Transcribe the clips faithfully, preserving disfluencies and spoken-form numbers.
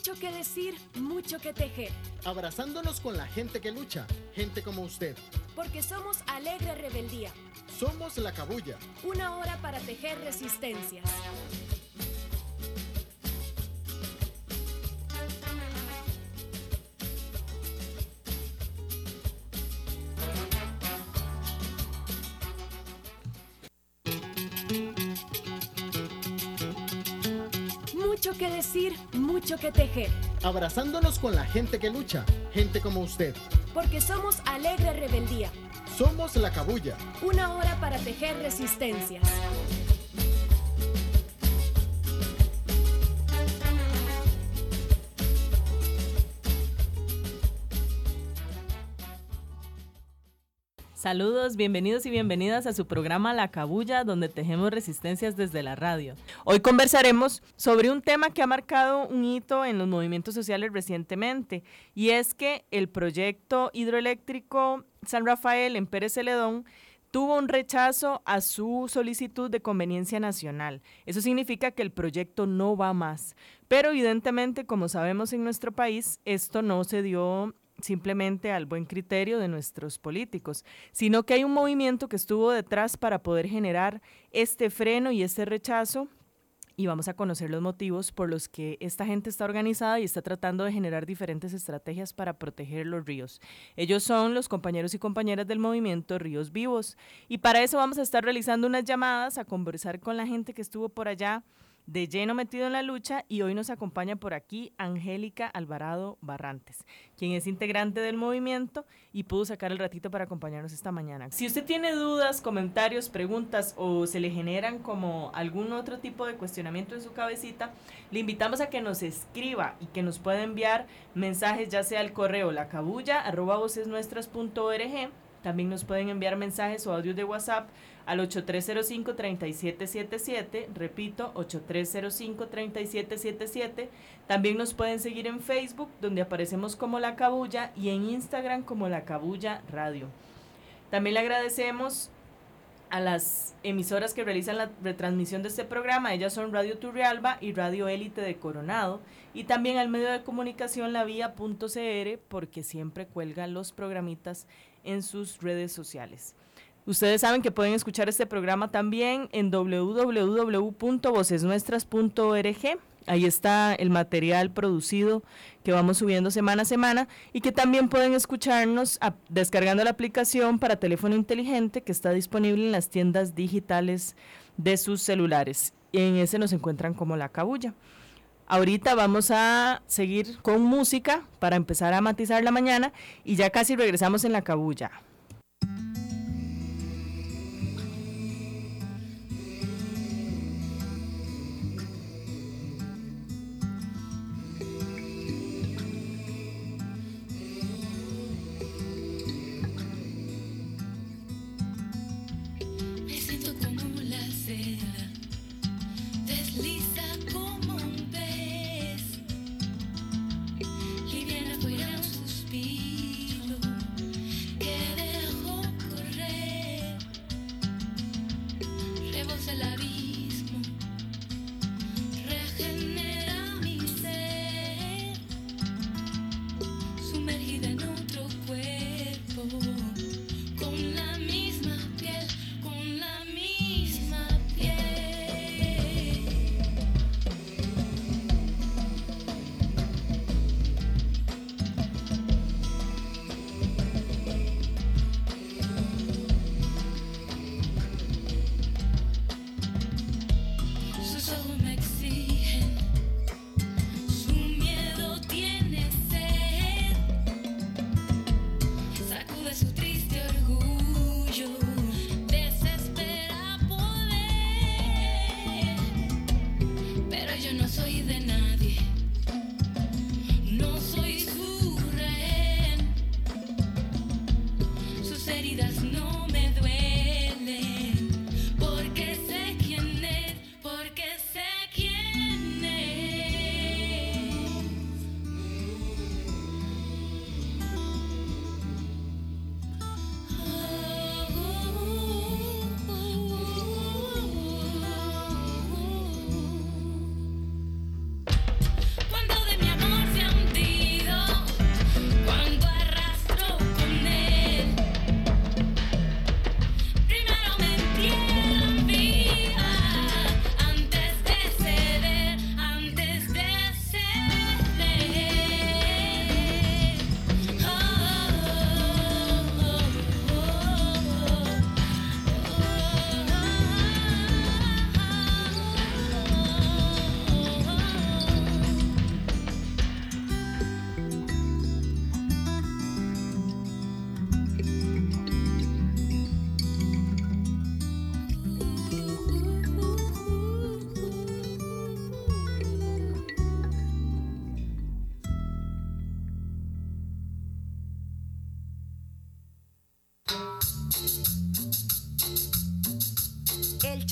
Mucho que decir, mucho que tejer. Abrazándonos con la gente que lucha, gente como usted. Porque somos Alegre Rebeldía. Somos La Cabulla. Una hora para tejer resistencias. Mucho que decir, mucho que tejer. Abrazándonos con la gente que lucha, gente como usted. Porque somos Alegre Rebeldía. Somos La Cabulla. Una hora para tejer resistencias. Saludos, bienvenidos y bienvenidas a su programa La Cabulla, donde tejemos resistencias desde la radio. Hoy conversaremos sobre un tema que ha marcado un hito en los movimientos sociales recientemente, y es que el proyecto hidroeléctrico San Rafael en Pérez Celedón tuvo un rechazo a su solicitud de conveniencia nacional. Eso significa que el proyecto no va más. Pero evidentemente, como sabemos en nuestro país, esto no se dio simplemente al buen criterio de nuestros políticos, sino que hay un movimiento que estuvo detrás para poder generar este freno y este rechazo, y vamos a conocer los motivos por los que esta gente está organizada y está tratando de generar diferentes estrategias para proteger los ríos. Ellos son los compañeros y compañeras del movimiento Ríos Vivos, y para eso vamos a estar realizando unas llamadas a conversar con la gente que estuvo por allá de lleno metido en la lucha, y hoy nos acompaña por aquí Angélica Alvarado Barrantes, quien es integrante del movimiento y pudo sacar el ratito para acompañarnos esta mañana. Si usted tiene dudas, comentarios, preguntas o se le generan como algún otro tipo de cuestionamiento en su cabecita, le invitamos a que nos escriba y que nos pueda enviar mensajes, ya sea al correo lacabulla arroba vocesnuestras punto org. También nos pueden enviar mensajes o audios de WhatsApp al ocho tres cero cinco, tres siete siete siete, repito, ocho tres cero cinco, tres siete siete siete. También nos pueden seguir en Facebook, donde aparecemos como La Cabulla, y en Instagram como La Cabulla Radio. También le agradecemos a las emisoras que realizan la retransmisión de este programa. Ellas son Radio Turrialba y Radio Élite de Coronado, y también al medio de comunicación La Vía punto c r, porque siempre cuelgan los programitas en sus redes sociales. Ustedes saben que pueden escuchar este programa también en doble u doble u doble u punto voces nuestras punto org. Ahí está el material producido que vamos subiendo semana a semana, y que también pueden escucharnos a, descargando la aplicación para teléfono inteligente que está disponible en las tiendas digitales de sus celulares. Y en ese nos encuentran como La Cabulla. Ahorita vamos a seguir con música para empezar a matizar la mañana, y ya casi regresamos en La Cabulla. No me duelen, porque sé quién es, porque sé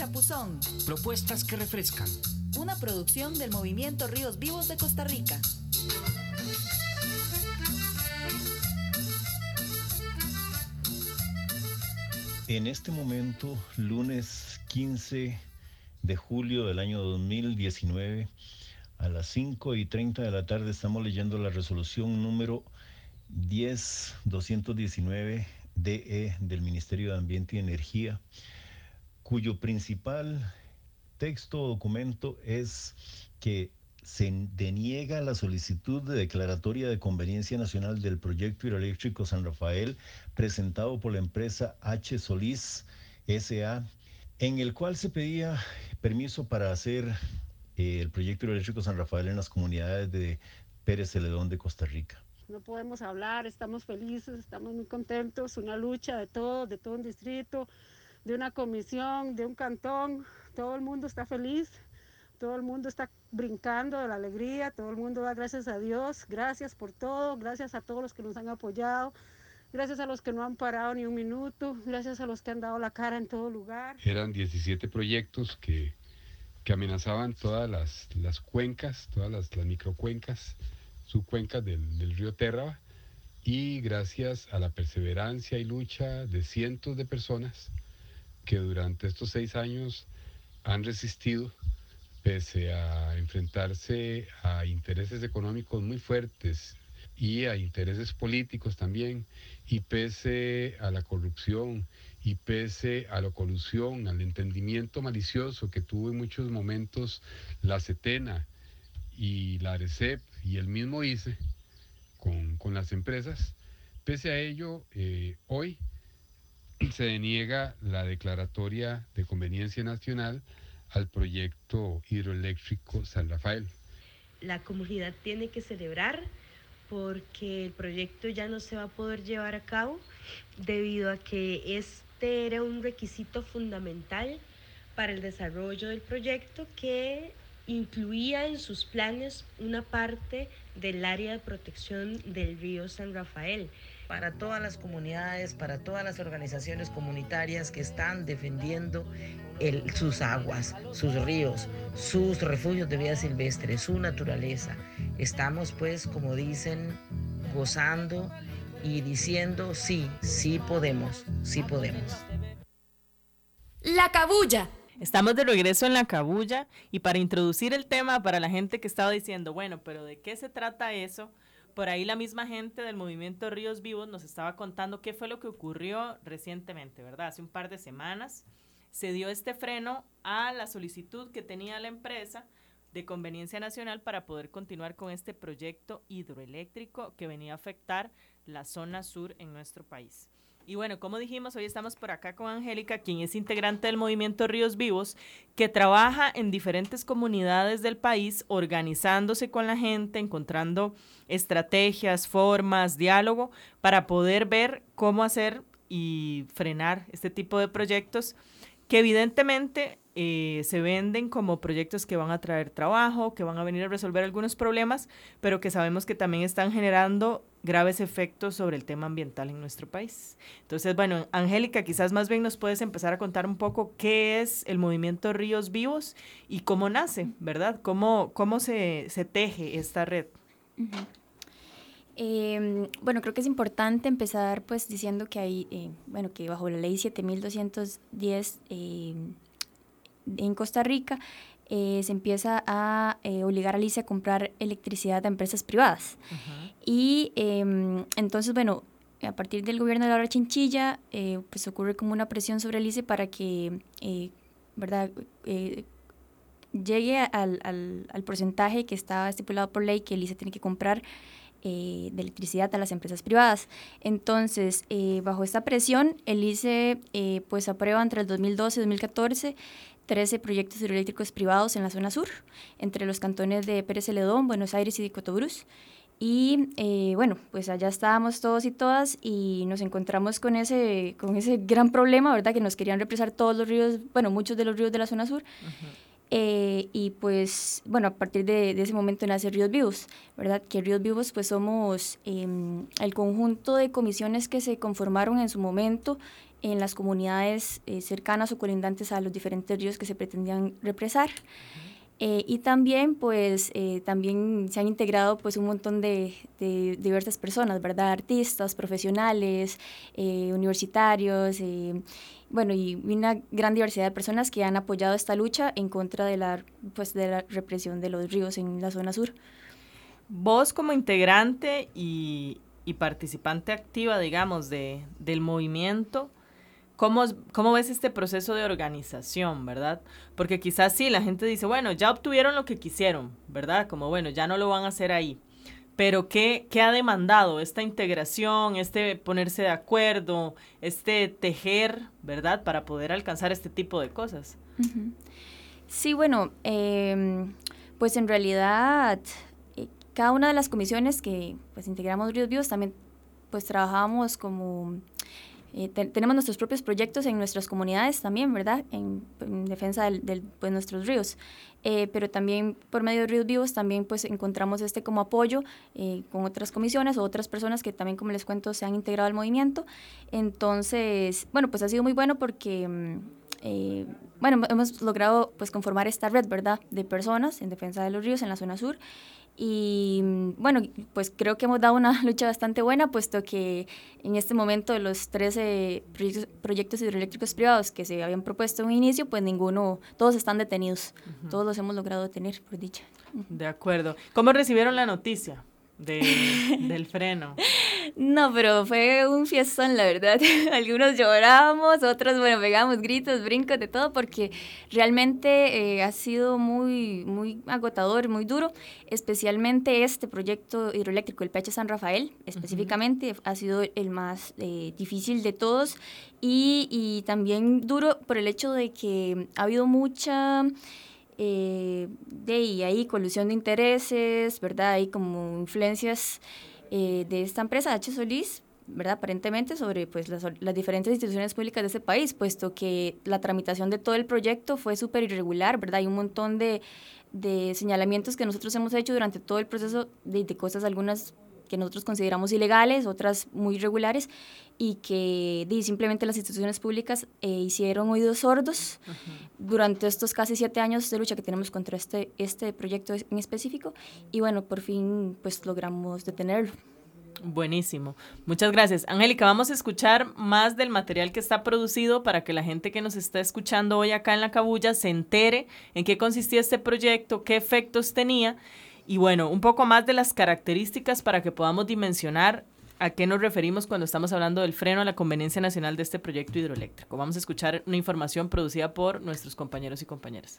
Chapuzón. Propuestas que refrescan. Una producción del Movimiento Ríos Vivos de Costa Rica. En este momento, lunes quince de julio del año dos mil diecinueve, a las cinco y treinta de la tarde, estamos leyendo la resolución número diez mil doscientos diecinueve D E del Ministerio de Ambiente y Energía, cuyo principal texto o documento es que se deniega la solicitud de declaratoria de conveniencia nacional del proyecto hidroeléctrico San Rafael presentado por la empresa H. Solís S A, en el cual se pedía permiso para hacer eh, el proyecto hidroeléctrico San Rafael en las comunidades de Pérez Celedón de Costa Rica. No podemos hablar, estamos felices, estamos muy contentos, una lucha de todos, de todo un distrito, de una comisión, de un cantón, todo el mundo está feliz, todo el mundo está brincando de la alegría, todo el mundo da gracias a Dios, gracias por todo, gracias a todos los que nos han apoyado, gracias a los que no han parado ni un minuto, gracias a los que han dado la cara en todo lugar. Eran diecisiete proyectos que, que amenazaban todas las, las cuencas, todas las, las microcuencas, subcuencas del, del río Térraba, y gracias a la perseverancia y lucha de cientos de personas que durante estos seis años han resistido, pese a enfrentarse a intereses económicos muy fuertes y a intereses políticos también, y pese a la corrupción, y pese a la colusión, al entendimiento malicioso que tuvo en muchos momentos la CETENA y la ARECEP y el mismo I C E con, con las empresas, pese a ello, eh, hoy se deniega la declaratoria de conveniencia nacional al proyecto hidroeléctrico San Rafael. La comunidad tiene que celebrar porque el proyecto ya no se va a poder llevar a cabo debido a que este era un requisito fundamental para el desarrollo del proyecto, que incluía en sus planes una parte del área de protección del río San Rafael. Para todas las comunidades, para todas las organizaciones comunitarias que están defendiendo el, sus aguas, sus ríos, sus refugios de vida silvestre, su naturaleza. Estamos pues, como dicen, gozando y diciendo sí, sí podemos, sí podemos. La Cabulla. Estamos de regreso en La Cabulla, y para introducir el tema para la gente que estaba diciendo, bueno, pero ¿de qué se trata eso? Por ahí la misma gente del Movimiento Ríos Vivos nos estaba contando qué fue lo que ocurrió recientemente, ¿verdad? Hace un par de semanas se dio este freno a la solicitud que tenía la empresa de conveniencia nacional para poder continuar con este proyecto hidroeléctrico que venía a afectar la zona sur en nuestro país. Y bueno, como dijimos, hoy estamos por acá con Angélica, quien es integrante del Movimiento Ríos Vivos, que trabaja en diferentes comunidades del país, organizándose con la gente, encontrando estrategias, formas, diálogo, para poder ver cómo hacer y frenar este tipo de proyectos que evidentemente eh, se venden como proyectos que van a traer trabajo, que van a venir a resolver algunos problemas, pero que sabemos que también están generando graves efectos sobre el tema ambiental en nuestro país. Entonces, bueno, Angélica, quizás más bien nos puedes empezar a contar un poco qué es el Movimiento Ríos Vivos y cómo nace, ¿verdad? ¿Cómo, cómo se, se teje esta red? Uh-huh. Eh, bueno, creo que es importante empezar pues diciendo que hay, eh, bueno, que bajo la ley siete mil doscientos diez eh, en Costa Rica eh, se empieza a eh, obligar al I C E a comprar electricidad a empresas privadas. Uh-huh. Y eh, entonces, bueno, a partir del gobierno de Laura Chinchilla, eh, pues ocurre como una presión sobre el I C E para que, eh, ¿verdad?, eh, llegue al, al, al porcentaje que está estipulado por ley que el I C E tiene que comprar Eh, de electricidad a las empresas privadas. Entonces, eh, bajo esta presión, el I C E eh, pues aprueba entre el dos mil doce y dos mil catorce trece proyectos hidroeléctricos privados en la zona sur, entre los cantones de Pérez Celedón, Buenos Aires y de Cotobruz. Y eh, bueno, pues allá estábamos todos y todas y nos encontramos con ese, con ese gran problema, ¿verdad? Que nos querían represar todos los ríos, bueno, muchos de los ríos de la zona sur. Uh-huh. Eh, y pues, bueno, a partir de, de ese momento nace Ríos Vivos, ¿verdad? Que Ríos Vivos pues somos eh, el conjunto de comisiones que se conformaron en su momento en las comunidades eh, cercanas o colindantes a los diferentes ríos que se pretendían represar. Eh, y también, pues, eh, también se han integrado pues, un montón de, de diversas personas, ¿verdad? Artistas, profesionales, eh, universitarios, eh, bueno, y una gran diversidad de personas que han apoyado esta lucha en contra de la, pues, de la represión de los ríos en la zona sur. Vos como integrante y, y participante activa, digamos, de, del movimiento, ¿Cómo, ¿Cómo ves este proceso de organización, verdad? Porque quizás sí, la gente dice, bueno, ya obtuvieron lo que quisieron, ¿verdad? Como, bueno, ya no lo van a hacer ahí. Pero ¿qué, qué ha demandado esta integración, este ponerse de acuerdo, este tejer, ¿verdad? Para poder alcanzar este tipo de cosas. Uh-huh. Sí, bueno, eh, pues en realidad eh, cada una de las comisiones que pues integramos Ríos Vivos también pues trabajábamos como... Eh, te, tenemos nuestros propios proyectos en nuestras comunidades también, ¿verdad? En, en defensa de del, pues, nuestros ríos. Eh, pero también por medio de Ríos Vivos también pues encontramos este como apoyo eh, con otras comisiones o otras personas que también, como les cuento, se han integrado al movimiento. Entonces, bueno, pues ha sido muy bueno porque... Eh, bueno, hemos logrado pues conformar esta red, ¿verdad?, de personas en defensa de los ríos en la zona sur. Y bueno, pues creo que hemos dado una lucha bastante buena, puesto que en este momento de los trece proyectos, proyectos hidroeléctricos privados que se habían propuesto en un inicio, pues ninguno, todos están detenidos, uh-huh. Todos los hemos logrado detener, por dicha. Uh-huh. De acuerdo. ¿Cómo recibieron la noticia de, del freno? No, pero fue un fiestón, la verdad. Algunos lloramos, otros, bueno, pegamos gritos, brincos, de todo, porque realmente eh, ha sido muy, muy agotador, muy duro, especialmente este proyecto hidroeléctrico, el P H San Rafael, específicamente, uh-huh. Ha sido el más eh, difícil de todos y, y también duro por el hecho de que ha habido mucha... Eh, de ahí colusión de intereses, ¿verdad? Hay como influencias eh, de esta empresa, H. Solís, ¿verdad? Aparentemente sobre pues, las, las diferentes instituciones públicas de ese país, puesto que la tramitación de todo el proyecto fue súper irregular, ¿verdad? Hay un montón de, de señalamientos que nosotros hemos hecho durante todo el proceso de, de cosas, algunas que nosotros consideramos ilegales, otras muy irregulares, y que di, simplemente las instituciones públicas eh, hicieron oídos sordos uh-huh. durante estos casi siete años de lucha que tenemos contra este, este proyecto en específico, y bueno, por fin pues logramos detenerlo. Buenísimo, muchas gracias. Angélica, vamos a escuchar más del material que está producido para que la gente que nos está escuchando hoy acá en La Cabulla se entere en qué consistía este proyecto, qué efectos tenía, y bueno, un poco más de las características para que podamos dimensionar a qué nos referimos cuando estamos hablando del freno a la conveniencia nacional de este proyecto hidroeléctrico. Vamos a escuchar una información producida por nuestros compañeros y compañeras.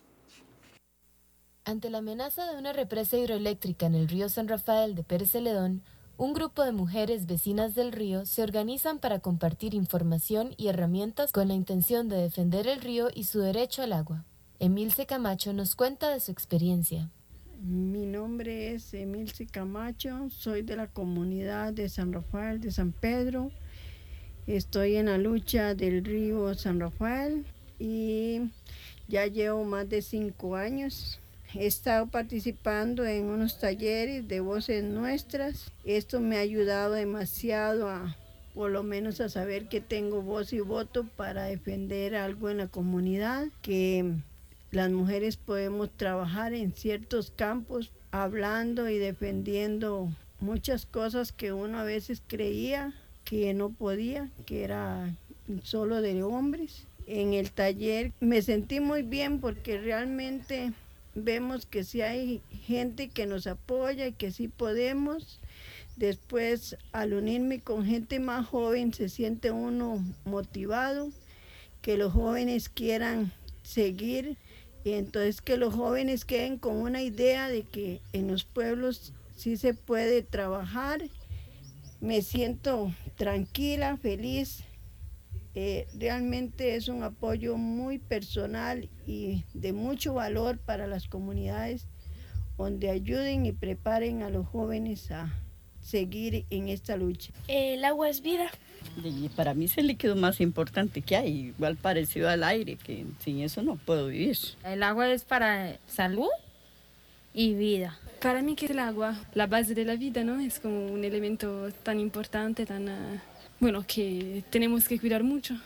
Ante la amenaza de una represa hidroeléctrica en el río San Rafael de Pérez Celedón, un grupo de mujeres vecinas del río se organizan para compartir información y herramientas con la intención de defender el río y su derecho al agua. Emilce Camacho nos cuenta de su experiencia. Mi nombre es Emilce Camacho, soy de la comunidad de San Rafael de San Pedro. Estoy en la lucha del río San Rafael y ya llevo más de cinco años. He estado participando en unos talleres de voces nuestras. Esto me ha ayudado demasiado a, por lo menos a saber que tengo voz y voto para defender algo en la comunidad, que las mujeres podemos trabajar en ciertos campos hablando y defendiendo muchas cosas que uno a veces creía que no podía, que era solo de hombres. En el taller me sentí muy bien porque realmente vemos que sí hay gente que nos apoya y que sí podemos. Después, al unirme con gente más joven, se siente uno motivado, que los jóvenes quieran seguir. Y entonces que los jóvenes queden con una idea de que en los pueblos sí se puede trabajar. Me siento tranquila, feliz. Eh, realmente es un apoyo muy personal y de mucho valor para las comunidades, donde ayuden y preparen a los jóvenes a seguir en esta lucha. El agua es vida. Y para mí es el líquido más importante que hay, igual parecido al aire, que sin eso no puedo vivir. El agua es para salud y vida. Para mí que es el agua, la base de la vida, ¿no? Es como un elemento tan importante, tan uh, bueno, que tenemos que cuidar mucho.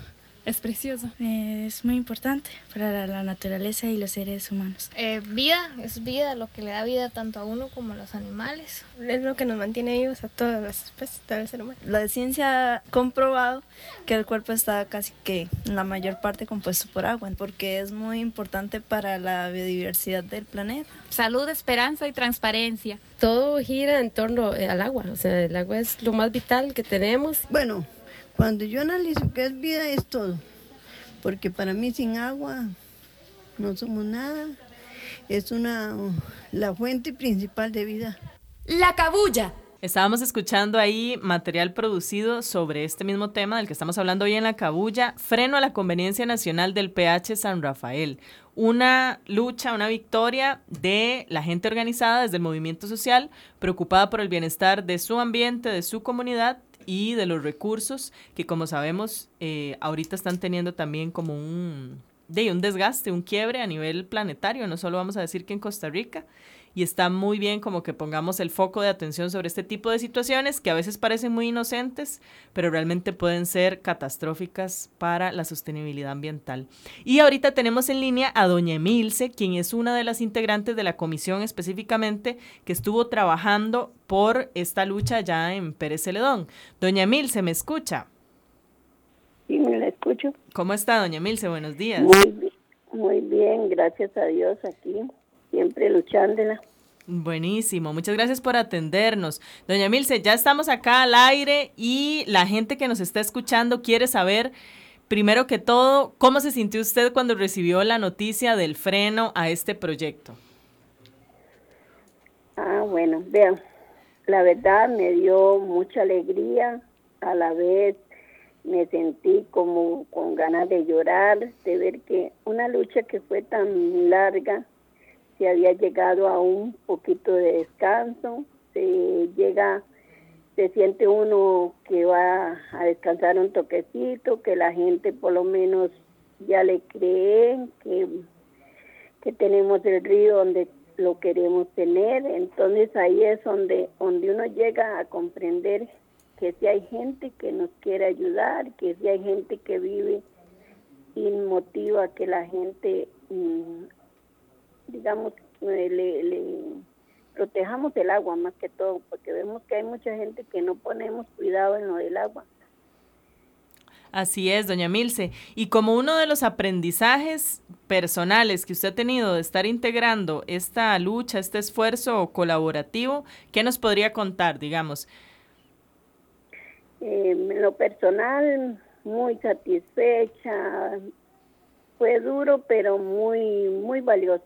es precioso. Eh, es muy importante para la naturaleza y los seres humanos. Eh, vida, es vida, lo que le da vida tanto a uno como a los animales. Es lo que nos mantiene vivos a todas las especies, todo el ser humano. La ciencia ha comprobado que el cuerpo está casi que en la mayor parte compuesto por agua, porque es muy importante para la biodiversidad del planeta. Salud, esperanza y transparencia. Todo gira en torno al agua, o sea, el agua es lo más vital que tenemos. Bueno, cuando yo analizo qué es vida es todo, porque para mí sin agua no somos nada, es una la fuente principal de vida. La Cabulla. Estábamos escuchando ahí material producido sobre este mismo tema del que estamos hablando hoy en La Cabulla, freno a la conveniencia nacional del P H San Rafael. Una lucha, una victoria de la gente organizada desde el movimiento social, preocupada por el bienestar de su ambiente, de su comunidad y de los recursos que, como sabemos, eh, ahorita están teniendo también como un, de un desgaste, un quiebre a nivel planetario, no solo vamos a decir que en Costa Rica, y está muy bien como que pongamos el foco de atención sobre este tipo de situaciones que a veces parecen muy inocentes, pero realmente pueden ser catastróficas para la sostenibilidad ambiental. Y ahorita tenemos en línea a doña Emilce, quien es una de las integrantes de la comisión específicamente que estuvo trabajando por esta lucha ya en Pérez Celedón. Doña Emilce, ¿me escucha? Sí, me la escucho. ¿Cómo está, doña Emilce? Buenos días. Muy bien, muy bien, gracias a Dios aquí, siempre luchándola. Buenísimo, muchas gracias por atendernos. Doña Emilce, ya estamos acá al aire y la gente que nos está escuchando quiere saber, primero que todo, ¿cómo se sintió usted cuando recibió la noticia del freno a este proyecto? Ah, bueno, vean, la verdad me dio mucha alegría, a la vez me sentí como con ganas de llorar, de ver que una lucha que fue tan larga, se había llegado a un poquito de descanso, se llega, se siente uno que va a descansar un toquecito, que la gente por lo menos ya le cree que, que tenemos el río donde lo queremos tener. Entonces ahí es donde, donde uno llega a comprender que si hay gente que nos quiere ayudar, que si hay gente que vive y motiva que la gente, digamos, le, le protejamos el agua más que todo, porque vemos que hay mucha gente que no ponemos cuidado en lo del agua. Así es, doña Milce. Y como uno de los aprendizajes personales que usted ha tenido de estar integrando esta lucha, este esfuerzo colaborativo, ¿qué nos podría contar, digamos? Eh, en lo personal, muy satisfecha. Fue duro, pero muy, muy valioso.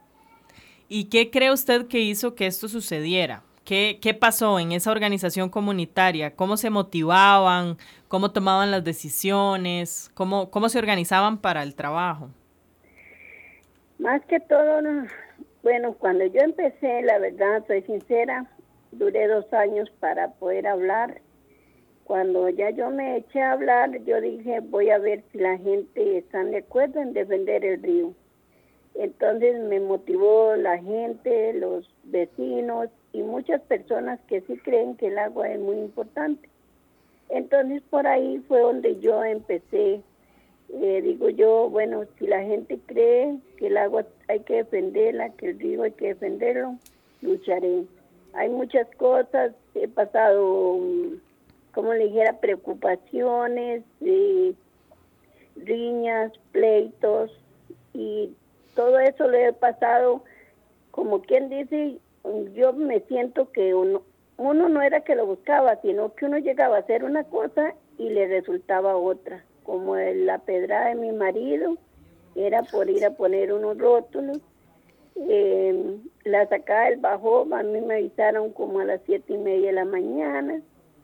¿Y qué cree usted que hizo que esto sucediera? ¿Qué, qué pasó en esa organización comunitaria? ¿Cómo se motivaban? ¿Cómo tomaban las decisiones? ¿Cómo, cómo se organizaban para el trabajo? Más que todo, bueno, cuando yo empecé, la verdad, soy sincera, duré dos años para poder hablar. Cuando ya yo me eché a hablar, yo dije, voy a ver si la gente está de acuerdo en defender el río. Entonces me motivó la gente, los vecinos y muchas personas que sí creen que el agua es muy importante. Entonces por ahí fue donde yo empecé. Eh, digo yo, bueno, si la gente cree que el agua hay que defenderla, que el río hay que defenderlo, lucharé. Hay muchas cosas, he pasado, como le dijera, preocupaciones, eh, riñas, pleitos, y todo eso lo he pasado, como quien dice, yo me siento que uno, uno no era que lo buscaba, sino que uno llegaba a hacer una cosa y le resultaba otra. Como la pedrada de mi marido, era por ir a poner unos rótulos. Eh, la sacada del bajo, a mí me avisaron como a las siete y media de la mañana.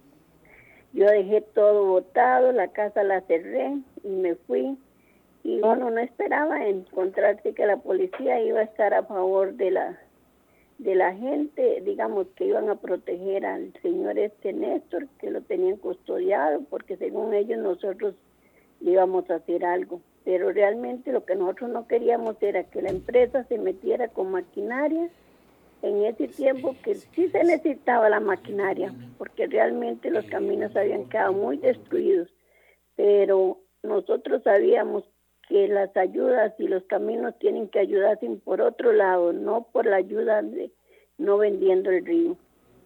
Yo dejé todo botado, la casa la cerré y me fui. Y uno no esperaba encontrarse que la policía iba a estar a favor de la de la gente, digamos que iban a proteger al señor este Néstor, que lo tenían custodiado, porque según ellos nosotros íbamos a hacer algo. Pero realmente lo que nosotros no queríamos era que la empresa se metiera con maquinaria en ese tiempo que sí se necesitaba la maquinaria, porque realmente los caminos habían quedado muy destruidos. Pero nosotros sabíamos que las ayudas y los caminos tienen que ayudarse por otro lado, no por la ayuda de no vendiendo el río.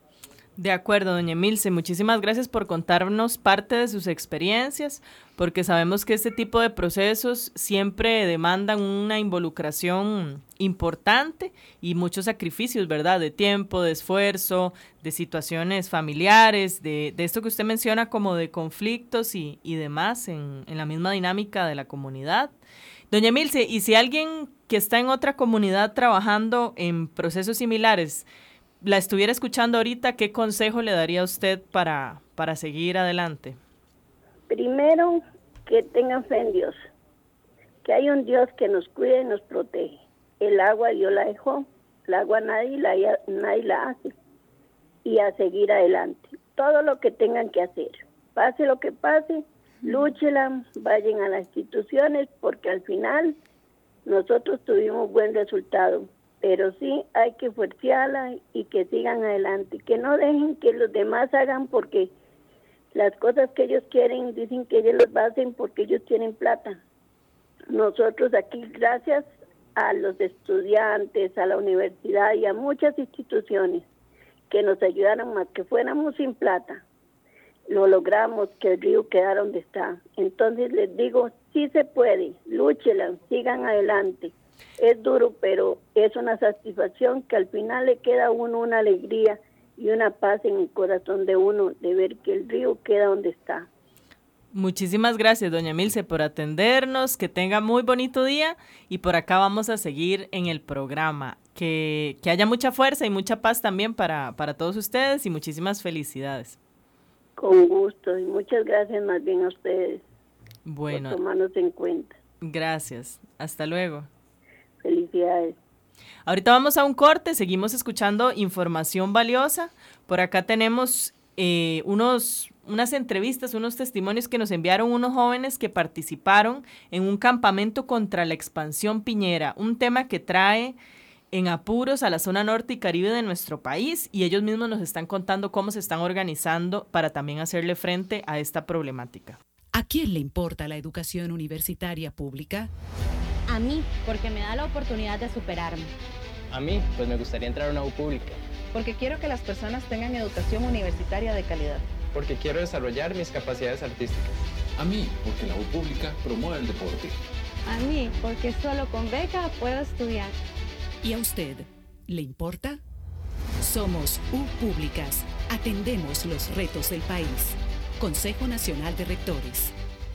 De acuerdo, doña Emilce, muchísimas gracias por contarnos parte de sus experiencias, porque sabemos que este tipo de procesos siempre demandan una involucración importante y muchos sacrificios, ¿verdad? De tiempo, de esfuerzo, de situaciones familiares, de, de esto que usted menciona como de conflictos y, y demás en, en la misma dinámica de la comunidad. Doña Emilce, y si alguien que está en otra comunidad trabajando en procesos similares la estuviera escuchando ahorita, ¿qué consejo le daría a usted para, para seguir adelante? Primero, que tengan fe en Dios, que hay un Dios que nos cuida y nos protege. El agua Dios la dejó, el agua nadie la, nadie la hace, y a seguir adelante. Todo lo que tengan que hacer, pase lo que pase, lúchela, vayan a las instituciones, porque al final nosotros tuvimos buen resultado. Pero sí hay que fuercearla y que sigan adelante, que no dejen que los demás hagan, porque las cosas que ellos quieren, dicen que ellos los hacen porque ellos tienen plata. Nosotros aquí, gracias a los estudiantes, a la universidad y a muchas instituciones que nos ayudaron a que fuéramos sin plata, lo logramos que el río quedara donde está. Entonces les digo, sí se puede, lúchela, sigan adelante. Es duro, pero es una satisfacción que al final le queda a uno una alegría y una paz en el corazón de uno de ver que el río queda donde está. Muchísimas gracias, doña Emilce, por atendernos, que tenga muy bonito día y por acá vamos a seguir en el programa. Que, que haya mucha fuerza y mucha paz también para, para todos ustedes y muchísimas felicidades. Con gusto y muchas gracias más bien a ustedes bueno, por tomarnos en cuenta. Gracias, hasta luego. Felicidades. Ahorita vamos a un corte, seguimos escuchando información valiosa. Por acá tenemos eh, unos, unas entrevistas, unos testimonios que nos enviaron unos jóvenes que participaron en un campamento contra la expansión piñera, un tema que trae en apuros a la zona norte y caribe de nuestro país, y ellos mismos nos están contando cómo se están organizando para también hacerle frente a esta problemática. ¿A quién le importa la educación universitaria pública? A mí, porque me da la oportunidad de superarme. A mí, pues me gustaría entrar a una U pública. Porque quiero que las personas tengan educación universitaria de calidad. Porque quiero desarrollar mis capacidades artísticas. A mí, porque la U pública promueve el deporte. A mí, porque solo con beca puedo estudiar. ¿Y a usted? ¿Le importa? Somos U Públicas. Atendemos los retos del país. Consejo Nacional de Rectores.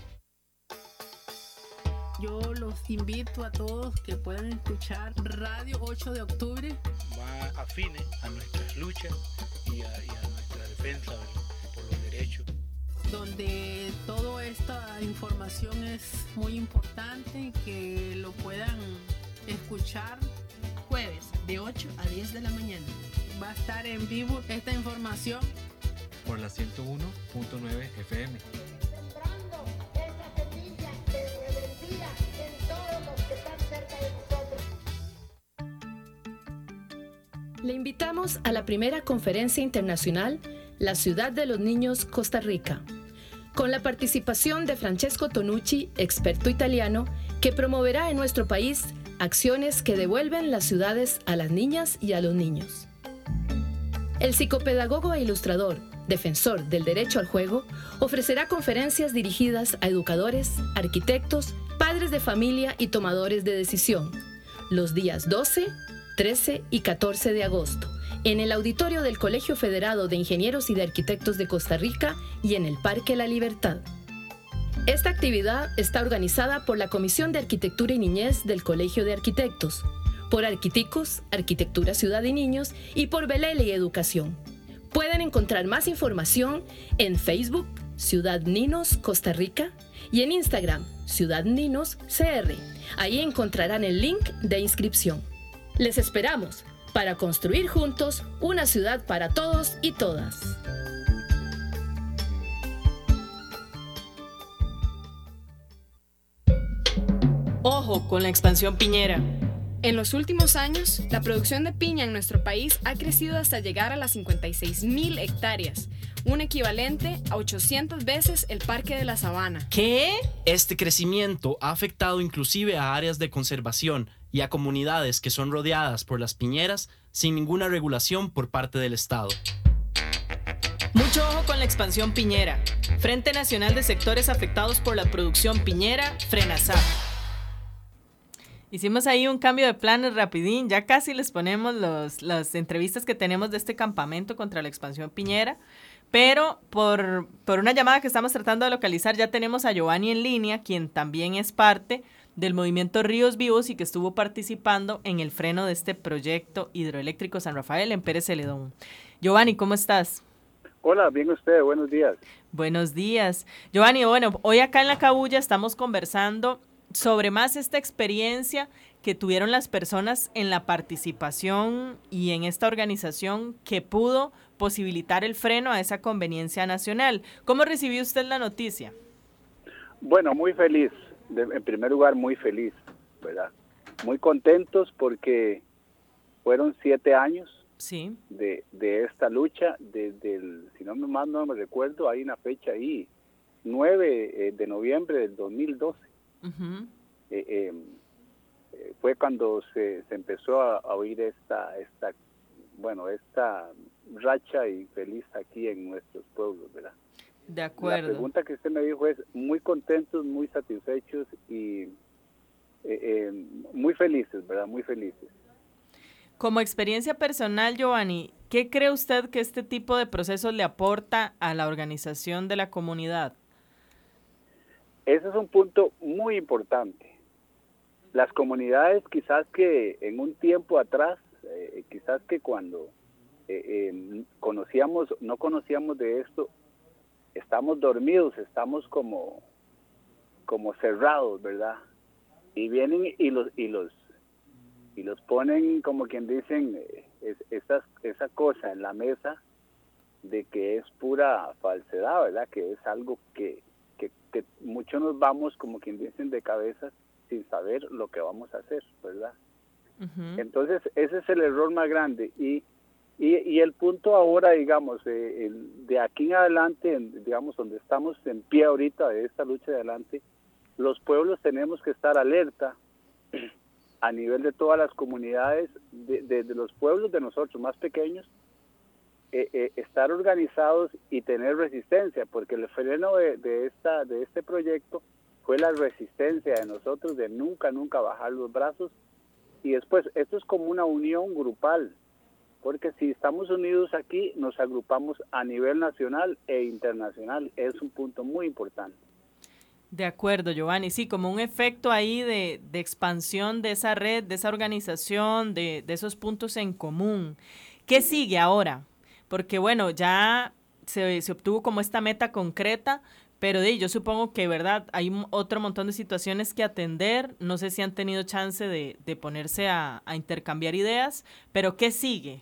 Yo los invito a todos que puedan escuchar Radio ocho de octubre. Va afine a nuestras luchas y a, y a nuestra defensa por los derechos. Donde toda esta información es muy importante, que lo puedan escuchar. Jueves de ocho a diez de la mañana. Va a estar en vivo esta información. Por la ciento uno punto nueve F M. Le invitamos a la primera conferencia internacional La Ciudad de los Niños, Costa Rica, con la participación de Francesco Tonucci, experto italiano, que promoverá en nuestro país acciones que devuelven las ciudades a las niñas y a los niños. El psicopedagogo e ilustrador, defensor del derecho al juego, ofrecerá conferencias dirigidas a educadores, arquitectos, padres de familia y tomadores de decisión, los días doce, trece y catorce de agosto, en el auditorio del Colegio Federado de Ingenieros y de Arquitectos de Costa Rica y en el Parque La Libertad. Esta actividad está organizada por la Comisión de Arquitectura y Niñez del Colegio de Arquitectos, por Arquiticos, Arquitectura Ciudad y Niños y por Belele y Educación. Pueden encontrar más información en Facebook, Ciudad Ninos Costa Rica, y en Instagram, Ciudad Ninos C R. Ahí encontrarán el link de inscripción. Les esperamos para construir juntos una ciudad para todos y todas. Ojo con la expansión piñera. En los últimos años, la producción de piña en nuestro país ha crecido hasta llegar a las cincuenta y seis mil hectáreas, un equivalente a ochocientas veces el Parque de la Sabana. ¿Qué? Este crecimiento ha afectado inclusive a áreas de conservación y a comunidades que son rodeadas por las piñeras sin ninguna regulación por parte del Estado. Mucho ojo con la expansión piñera. Frente Nacional de Sectores Afectados por la Producción Piñera, FRENASAP. Hicimos ahí un cambio de planes rapidín, ya casi les ponemos los, las entrevistas que tenemos de este campamento contra la expansión piñera, pero por, por una llamada que estamos tratando de localizar ya tenemos a Giovanni en línea, quien también es parte del movimiento Ríos Vivos y que estuvo participando en el freno de este proyecto hidroeléctrico San Rafael en Pérez Celedón. Giovanni, ¿cómo estás? Hola, bien usted, buenos días. Buenos días. Giovanni, bueno, hoy acá en La Cabulla estamos conversando sobre más esta experiencia que tuvieron las personas en la participación y en esta organización que pudo posibilitar el freno a esa conveniencia nacional. ¿Cómo recibió usted la noticia? Bueno, muy feliz, de, en primer lugar muy feliz, ¿verdad? Muy contentos porque fueron siete años sí. de, de esta lucha, desde el, si no me mal no me recuerdo, hay una fecha ahí, nueve de noviembre del dos mil doce. Uh-huh. eh, eh, fue cuando se, se empezó a, a oír esta, esta, bueno, esta racha y feliz aquí en nuestros pueblos, ¿verdad? De acuerdo. La pregunta que usted me dijo es muy contentos, muy satisfechos y eh, eh, muy felices, ¿verdad? Muy felices. Como experiencia personal, Giovanni, ¿qué cree usted que este tipo de procesos le aporta a la organización de la comunidad? Ese es un punto muy importante. Las comunidades quizás que en un tiempo atrás, eh, quizás que cuando eh, eh, conocíamos, no conocíamos de esto, estamos dormidos, estamos como, como cerrados, ¿verdad? Y vienen y los y los y los ponen como quien dicen eh, es, esas, esa cosa en la mesa de que es pura falsedad, ¿verdad? Que es algo que Que, que muchos nos vamos, como quien dicen, de cabeza sin saber lo que vamos a hacer, ¿verdad? Uh-huh. Entonces, ese es el error más grande. Y, y, y el punto ahora, digamos, eh, el, de aquí en adelante, en, digamos, donde estamos en pie ahorita de esta lucha de adelante, los pueblos tenemos que estar alerta a nivel de todas las comunidades, de, de, de los pueblos de nosotros más pequeños, Eh, eh, estar organizados y tener resistencia, porque el freno de, de, esta, de este proyecto fue la resistencia de nosotros de nunca, nunca bajar los brazos. Y después, esto es como una unión grupal, porque si estamos unidos aquí, nos agrupamos a nivel nacional e internacional. Es un punto muy importante. De acuerdo, Giovanni. Sí, como un efecto ahí de, de expansión de esa red, de esa organización, de, de esos puntos en común. ¿Qué sigue ahora? Porque bueno, ya se, se obtuvo como esta meta concreta, pero de, yo supongo que, ¿verdad? Hay otro montón de situaciones que atender, no sé si han tenido chance de, de ponerse a, a intercambiar ideas, pero ¿qué sigue?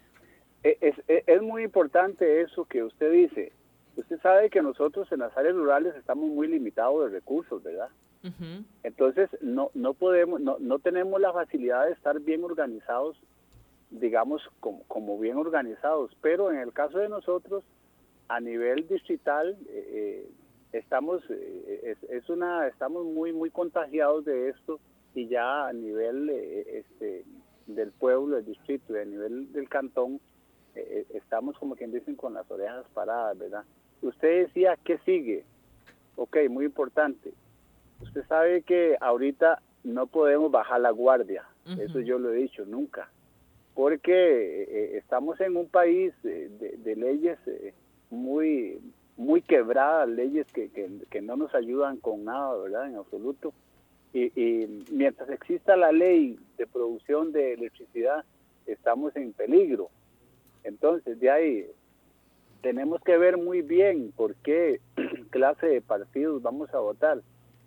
Es, es, es muy importante eso que usted dice. Usted sabe que nosotros en las áreas rurales estamos muy limitados de recursos, ¿verdad? Uh-huh. Entonces, no, no podemos, no, no tenemos la facilidad de estar bien organizados, digamos, como, como bien organizados, pero en el caso de nosotros, a nivel distrital, eh, estamos eh, es, es una estamos muy muy contagiados de esto, y ya a nivel eh, este, del pueblo, del distrito y a nivel del cantón, eh, estamos como quien dicen con las orejas paradas, ¿verdad? Usted decía, ¿qué sigue? Ok, muy importante. Usted sabe que ahorita no podemos bajar la guardia, uh-huh. Eso yo lo he dicho nunca. Porque eh, estamos en un país eh, de, de leyes eh, muy muy quebradas, leyes que, que, que no nos ayudan con nada, ¿verdad? En absoluto. Y, y mientras exista la ley de producción de electricidad, estamos en peligro. Entonces, de ahí tenemos que ver muy bien por qué clase de partidos vamos a votar.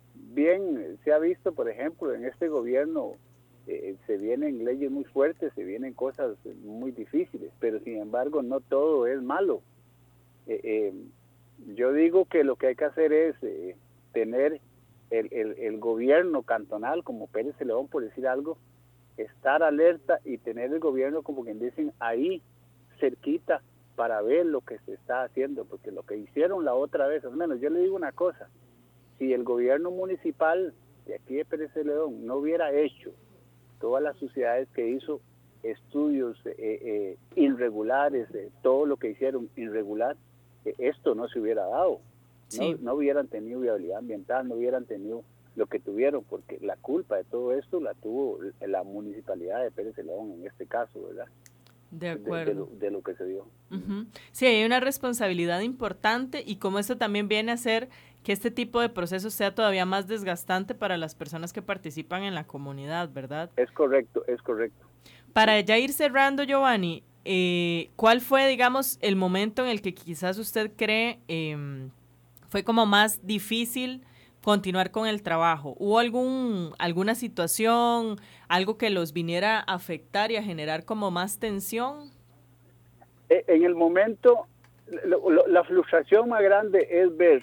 Bien, se ha visto, por ejemplo, en este gobierno, Eh, se vienen leyes muy fuertes, se vienen cosas muy difíciles, pero sin embargo no todo es malo. Eh, eh, yo digo que lo que hay que hacer es eh, tener el, el, el gobierno cantonal, como Pérez Celedón, por decir algo, estar alerta y tener el gobierno, como quien dicen, ahí cerquita para ver lo que se está haciendo, porque lo que hicieron la otra vez, al menos yo le digo una cosa, si el gobierno municipal de aquí de Pérez Celedón no hubiera hecho todas las sociedades que hizo, estudios eh, eh, irregulares, eh, todo lo que hicieron irregular, eh, esto no se hubiera dado. Sí. No, no hubieran tenido viabilidad ambiental, no hubieran tenido lo que tuvieron, porque la culpa de todo esto la tuvo la municipalidad de Pérez Celedón en este caso, ¿verdad? De acuerdo. De, de, lo, de lo que se dio. Uh-huh. Sí, hay una responsabilidad importante y como esto también viene a hacer que este tipo de procesos sea todavía más desgastante para las personas que participan en la comunidad, ¿verdad? Es correcto, es correcto. Para ya ir cerrando, Giovanni, eh, ¿cuál fue, digamos, el momento en el que quizás usted cree eh, fue como más difícil continuar con el trabajo? ¿Hubo algún alguna situación, algo que los viniera a afectar y a generar como más tensión? En el momento, lo, lo, la frustración más grande es ver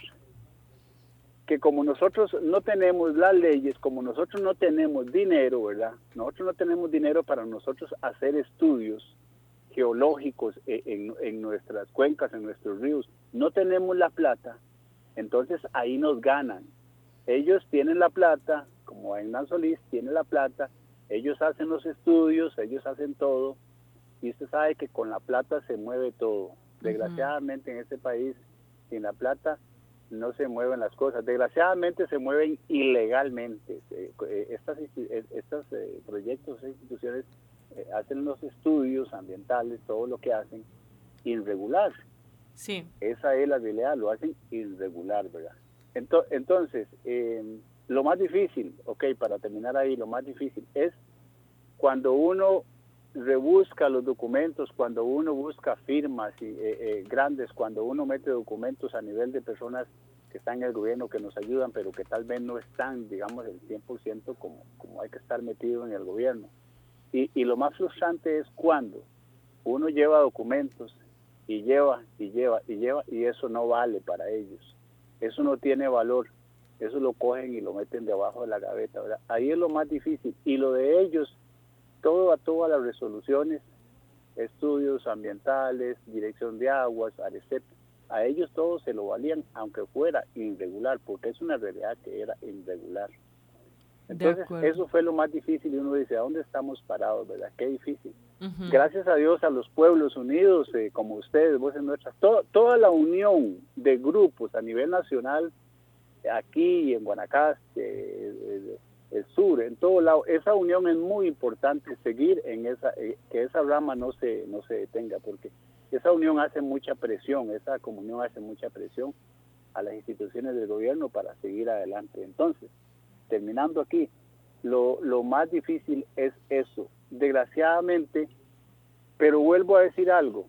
que como nosotros no tenemos las leyes, como nosotros no tenemos dinero, ¿verdad? Nosotros no tenemos dinero para nosotros hacer estudios geológicos en, en nuestras cuencas, en nuestros ríos. No tenemos la plata, entonces ahí nos ganan. Ellos tienen la plata, como Hernán Solís tiene la plata, ellos hacen los estudios, ellos hacen todo, y usted sabe que con la plata se mueve todo. Desgraciadamente uh-huh. en este país, sin la plata, no se mueven las cosas. Desgraciadamente se mueven ilegalmente. Estas, estos eh, proyectos e instituciones eh, hacen los estudios ambientales, todo lo que hacen, irregular. Sí. Esa es la realidad, lo hacen irregular, ¿verdad? Entonces, entonces eh, lo más difícil, ok, para terminar ahí, lo más difícil es cuando uno rebusca los documentos, cuando uno busca firmas y, eh, eh, grandes, cuando uno mete documentos a nivel de personas que están en el gobierno, que nos ayudan, pero que tal vez no están, digamos, el cien por ciento como, como hay que estar metido en el gobierno. Y, y lo más frustrante es cuando uno lleva documentos y lleva, y lleva, y lleva, y eso no vale para ellos. Eso no tiene valor. Eso lo cogen y lo meten debajo de la gaveta, ¿verdad? Ahí es lo más difícil. Y lo de ellos, todo a todas las resoluciones, estudios ambientales, dirección de aguas, ARECEP, a ellos todos se lo valían, aunque fuera irregular, porque es una realidad que era irregular. Entonces, eso fue lo más difícil y uno dice, ¿a dónde estamos parados, verdad? Qué difícil. Uh-huh. Gracias a Dios, a los pueblos unidos, eh, como ustedes, Voces Nuestras, to- toda la unión de grupos a nivel nacional, aquí en Guanacaste, eh, el sur, en todo lado, esa unión es muy importante, seguir en esa, eh, que esa rama no se, no se detenga, porque esa unión hace mucha presión, esa comunión hace mucha presión a las instituciones del gobierno para seguir adelante. Entonces, terminando aquí, lo, lo más difícil es eso, desgraciadamente, pero vuelvo a decir algo,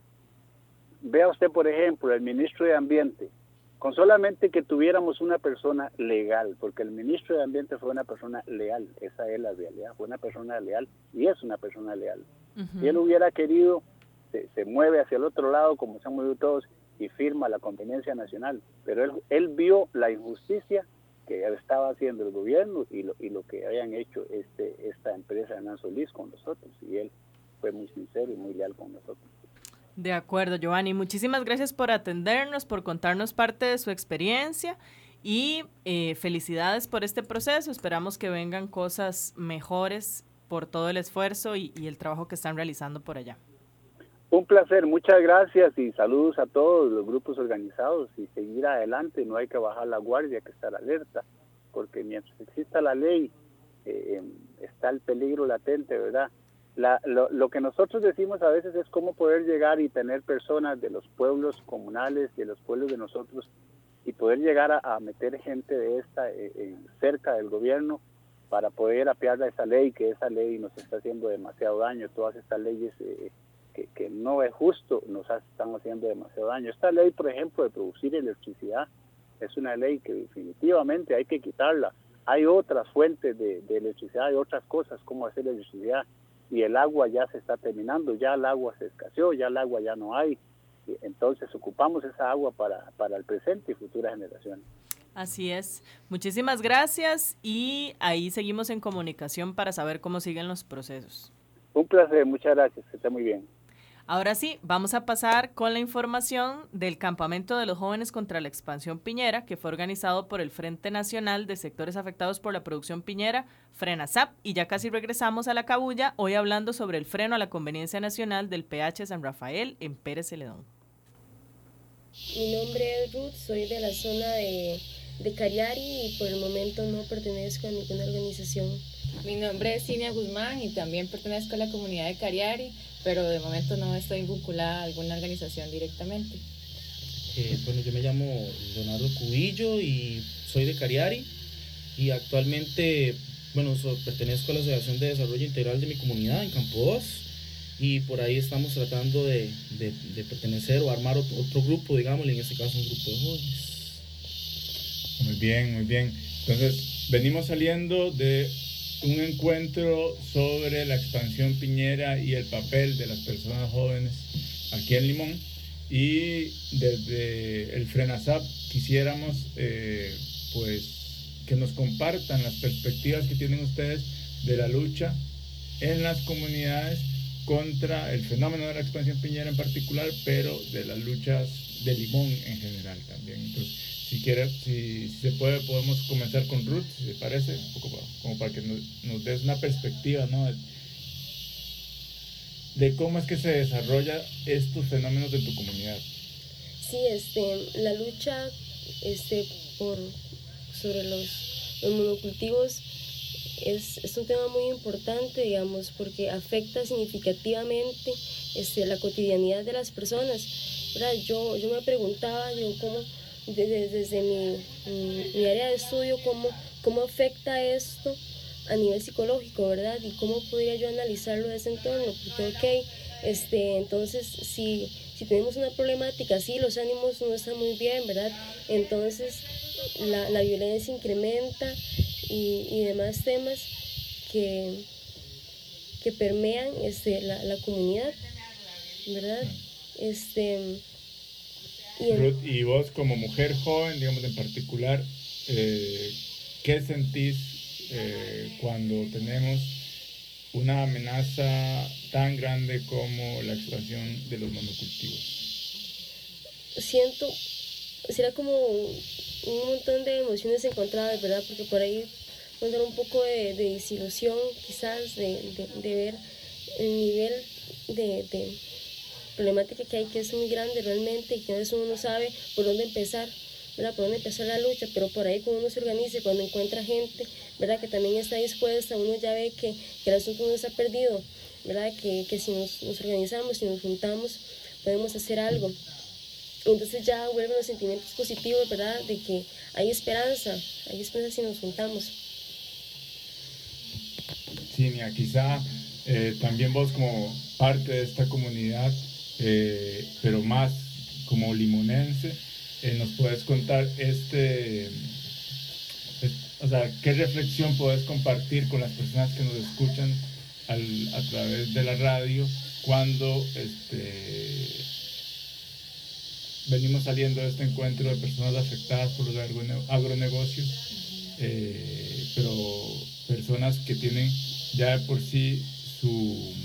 vea usted por ejemplo, el ministro de Ambiente, con solamente que tuviéramos una persona legal, porque el ministro de Ambiente fue una persona leal, esa es la realidad, fue una persona leal y es una persona leal. Uh-huh. Si él hubiera querido, se, se mueve hacia el otro lado, como se han movido todos, y firma la conveniencia nacional, pero él, él vio la injusticia que estaba haciendo el gobierno y lo, y lo que habían hecho este esta empresa Hernán Solís con nosotros, y él fue muy sincero y muy leal con nosotros. De acuerdo, Giovanni. Muchísimas gracias por atendernos, por contarnos parte de su experiencia y eh, felicidades por este proceso. Esperamos que vengan cosas mejores por todo el esfuerzo y, y el trabajo que están realizando por allá. Un placer, muchas gracias y saludos a todos los grupos organizados y seguir adelante, no hay que bajar la guardia, hay que estar alerta, porque mientras exista la ley eh, está el peligro latente, ¿verdad? La, lo, lo que nosotros decimos a veces es cómo poder llegar y tener personas de los pueblos comunales, de los pueblos de nosotros, y poder llegar a, a meter gente de esta eh, eh, cerca del gobierno para poder apear a esa ley, que esa ley nos está haciendo demasiado daño, todas estas leyes eh, que, que no es justo nos están haciendo demasiado daño. Esta ley, por ejemplo, de producir electricidad, es una ley que definitivamente hay que quitarla. Hay otras fuentes de, de electricidad, hay otras cosas como hacer electricidad, y el agua ya se está terminando, ya el agua se escaseó, ya el agua ya no hay, entonces ocupamos esa agua para, para el presente y futuras generaciones. Así es, muchísimas gracias y ahí seguimos en comunicación para saber cómo siguen los procesos. Un placer, muchas gracias, que esté muy bien. Ahora sí, vamos a pasar con la información del Campamento de los Jóvenes contra la Expansión Piñera, que fue organizado por el Frente Nacional de Sectores Afectados por la Producción Piñera, FRENASAP, y ya casi regresamos a la cabulla, hoy hablando sobre el freno a la conveniencia nacional del P H San Rafael en Pérez Celedón. Mi nombre es Ruth, soy de la zona de, de Cariari y por el momento no pertenezco a ninguna organización. Mi nombre es Cinia Guzmán y también pertenezco a la comunidad de Cariari, pero de momento no estoy vinculada a alguna organización directamente. Eh, bueno, yo me llamo Leonardo Cubillo y soy de Cariari y actualmente, bueno, so, pertenezco a la Asociación de Desarrollo Integral de mi comunidad en Campo dos y por ahí estamos tratando de, de, de pertenecer o armar otro, otro grupo, digámosle, en este caso un grupo de jóvenes. Muy bien, muy bien. Entonces, venimos saliendo de un encuentro sobre la expansión piñera y el papel de las personas jóvenes aquí en Limón, y desde el FRENASAP quisiéramos eh, pues que nos compartan las perspectivas que tienen ustedes de la lucha en las comunidades contra el fenómeno de la expansión piñera en particular, pero de las luchas de Limón en general también. Entonces, Si quiere, si, si se puede, podemos comenzar con Ruth, si le parece, un poco para, como para que nos, nos des una perspectiva, ¿no? de, de cómo es que se desarrolla estos fenómenos de tu comunidad. Sí, este, la lucha este, por, sobre los, los monocultivos es, es un tema muy importante, digamos, porque afecta significativamente este, la cotidianidad de las personas, ¿verdad? Yo, yo me preguntaba, yo, ¿cómo...? Desde, desde mi, mi, mi área de estudio, cómo, cómo afecta esto a nivel psicológico, ¿verdad? Y cómo podría yo analizarlo de ese entorno, porque, ok, este, entonces, si, si tenemos una problemática así, los ánimos no están muy bien, ¿verdad? Entonces, la, la violencia incrementa y, y demás temas que, que permean este, la, la comunidad, ¿verdad? Este... Y, en... Ruth, y vos como mujer joven, digamos en particular, eh, ¿qué sentís eh, cuando tenemos una amenaza tan grande como la expansión de los monocultivos? Siento, será como un montón de emociones encontradas, ¿verdad? Porque por ahí puede dar un poco de, de desilusión, quizás, de, de, de ver el nivel de... de problemática que hay, que es muy grande realmente, y que a veces uno no sabe por dónde empezar, ¿verdad? Por dónde empezar la lucha, pero por ahí cuando uno se organiza, cuando encuentra gente, ¿verdad? Que también está dispuesta, uno ya ve que, que el asunto no está perdido, ¿verdad? Que, que si nos, nos organizamos, si nos juntamos, podemos hacer algo. Entonces ya vuelven los sentimientos positivos, ¿verdad? De que hay esperanza, hay esperanza si nos juntamos. Sí, mira, quizá eh, también vos como parte de esta comunidad, Eh, pero más como limonense, eh, nos puedes contar este, es, o sea, qué reflexión puedes compartir con las personas que nos escuchan al, a través de la radio cuando este, venimos saliendo de este encuentro de personas afectadas por los agronegocios, eh, pero personas que tienen ya de por sí su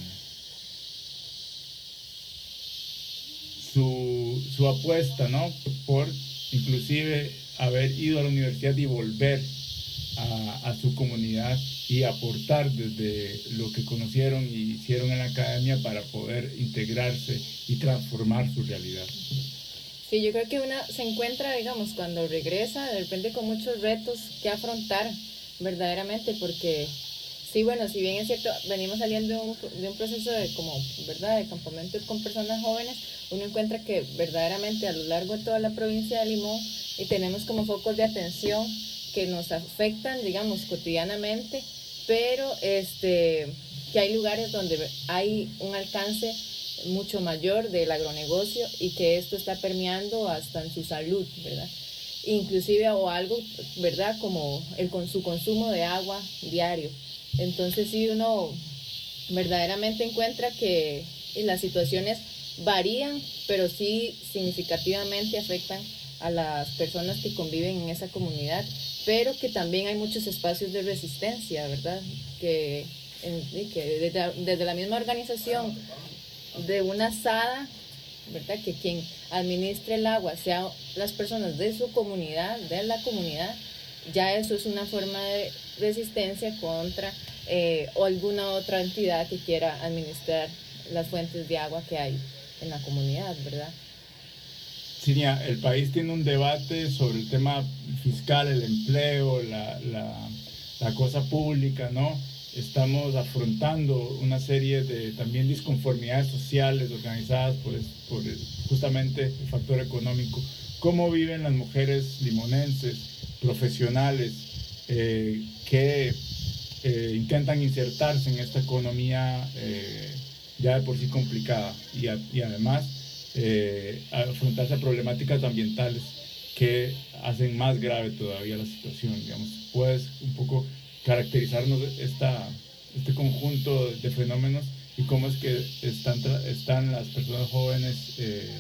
Su, su apuesta, ¿no? Por inclusive haber ido a la universidad y volver a, a su comunidad y aportar desde lo que conocieron y hicieron en la academia para poder integrarse y transformar su realidad. Sí, yo creo que una se encuentra, digamos, cuando regresa, de repente con muchos retos que afrontar verdaderamente, porque sí, bueno, si bien es cierto, venimos saliendo de un, de un proceso de, como, ¿verdad?, de campamentos con personas jóvenes, uno encuentra que verdaderamente a lo largo de toda la provincia de Limón y tenemos como focos de atención que nos afectan, digamos, cotidianamente, pero este, que hay lugares donde hay un alcance mucho mayor del agronegocio y que esto está permeando hasta en su salud, ¿verdad? Inclusive o algo, ¿verdad?, como el, con su consumo de agua diario. Entonces sí, uno verdaderamente encuentra que las situaciones varían, pero sí significativamente afectan a las personas que conviven en esa comunidad, pero que también hay muchos espacios de resistencia, ¿verdad? Que, en, que desde, desde la misma organización de una asada, ¿verdad? Que quien administre el agua sea las personas de su comunidad, de la comunidad, ya eso es una forma de resistencia contra eh, o alguna otra entidad que quiera administrar las fuentes de agua que hay en la comunidad, ¿verdad? Cinia, el país tiene un debate sobre el tema fiscal, el empleo, la, la, la cosa pública, ¿no? Estamos afrontando una serie de también disconformidades sociales organizadas por, por el, justamente el factor económico. ¿Cómo viven las mujeres limonenses, profesionales, eh, que eh, intentan insertarse en esta economía eh, ya de por sí complicada y, a, y además eh, afrontarse a problemáticas ambientales que hacen más grave todavía la situación? Digamos, ¿puedes un poco caracterizarnos esta, este conjunto de fenómenos y cómo es que están, están las personas jóvenes eh,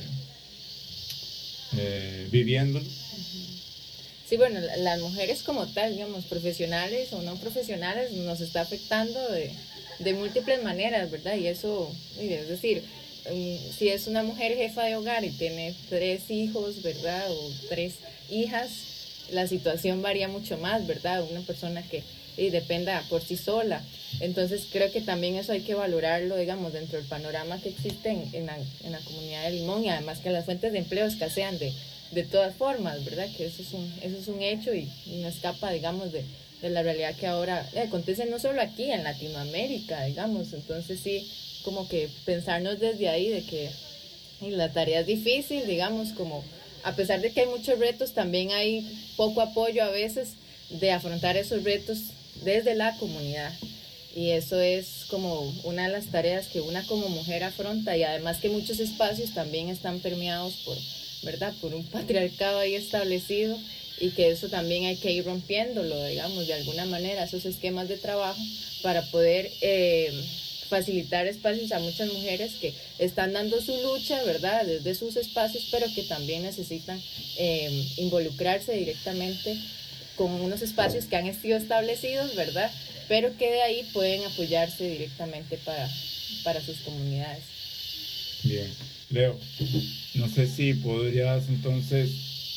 eh, viviendo? Sí, bueno, las mujeres como tal, digamos, profesionales o no profesionales, nos está afectando de, de múltiples maneras, ¿verdad? Y eso, es decir, si es una mujer jefa de hogar y tiene tres hijos, ¿verdad? O tres hijas, la situación varía mucho más, ¿verdad? Una persona que y dependa por sí sola. Entonces creo que también eso hay que valorarlo, digamos, dentro del panorama que existe en, en, la, en la comunidad de Limón, y además que las fuentes de empleo escasean de, de todas formas, ¿verdad? Que eso es un, eso es un hecho y, y no escapa, digamos, de, de la realidad que ahora eh, acontece no solo aquí, en Latinoamérica, digamos. Entonces sí, como que pensarnos desde ahí de que y la tarea es difícil, digamos, como a pesar de que hay muchos retos, también hay poco apoyo a veces de afrontar esos retos desde la comunidad, y eso es como una de las tareas que una como mujer afronta, y además que muchos espacios también están permeados por, ¿verdad?, por un patriarcado ahí establecido, y que eso también hay que ir rompiéndolo, digamos, de alguna manera, esos esquemas de trabajo para poder eh, facilitar espacios a muchas mujeres que están dando su lucha, ¿verdad?, desde sus espacios, pero que también necesitan eh, involucrarse directamente con unos espacios que han sido establecidos, ¿verdad?, pero que de ahí pueden apoyarse directamente para, para sus comunidades. Bien, Leo, no sé si podrías entonces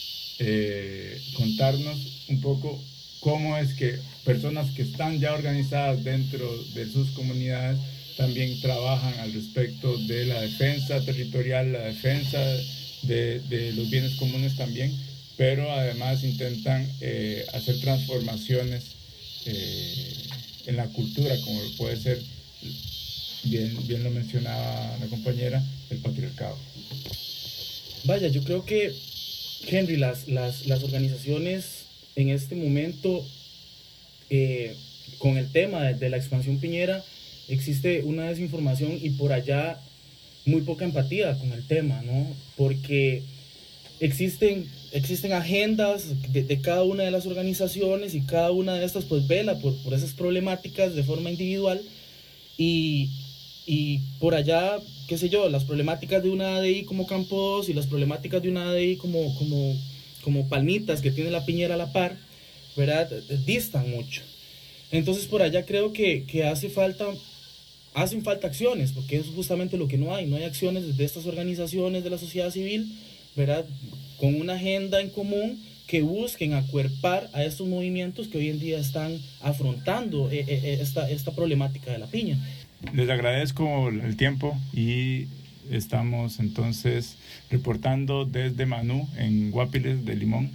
eh, contarnos un poco cómo es que personas que están ya organizadas dentro de sus comunidades también trabajan al respecto de la defensa territorial, la defensa de, de los bienes comunes también, pero además intentan eh, hacer transformaciones eh, en la cultura, como puede ser, bien, bien lo mencionaba la compañera, el patriarcado. Vaya, yo creo que, Henry, las, las, las organizaciones en este momento, eh, con el tema de, de la expansión piñera, existe una desinformación y por allá muy poca empatía con el tema, ¿no? Porque existen... Existen agendas de, de cada una de las organizaciones y cada una de estas pues vela por, por esas problemáticas de forma individual y, y por allá, qué sé yo, las problemáticas de una A D I como Campo dos y las problemáticas de una A D I como, como, como Palmitas que tiene la piñera a la par, ¿verdad? Distan mucho. Entonces por allá creo que, que hace falta, hacen falta acciones, porque eso es justamente lo que no hay, no hay acciones de estas organizaciones de la sociedad civil, ¿verdad?, con una agenda en común que busquen acuerpar a estos movimientos que hoy en día están afrontando eh, eh, esta, esta problemática de la piña. Les agradezco el tiempo y estamos entonces reportando desde Manú, en Guapiles de Limón.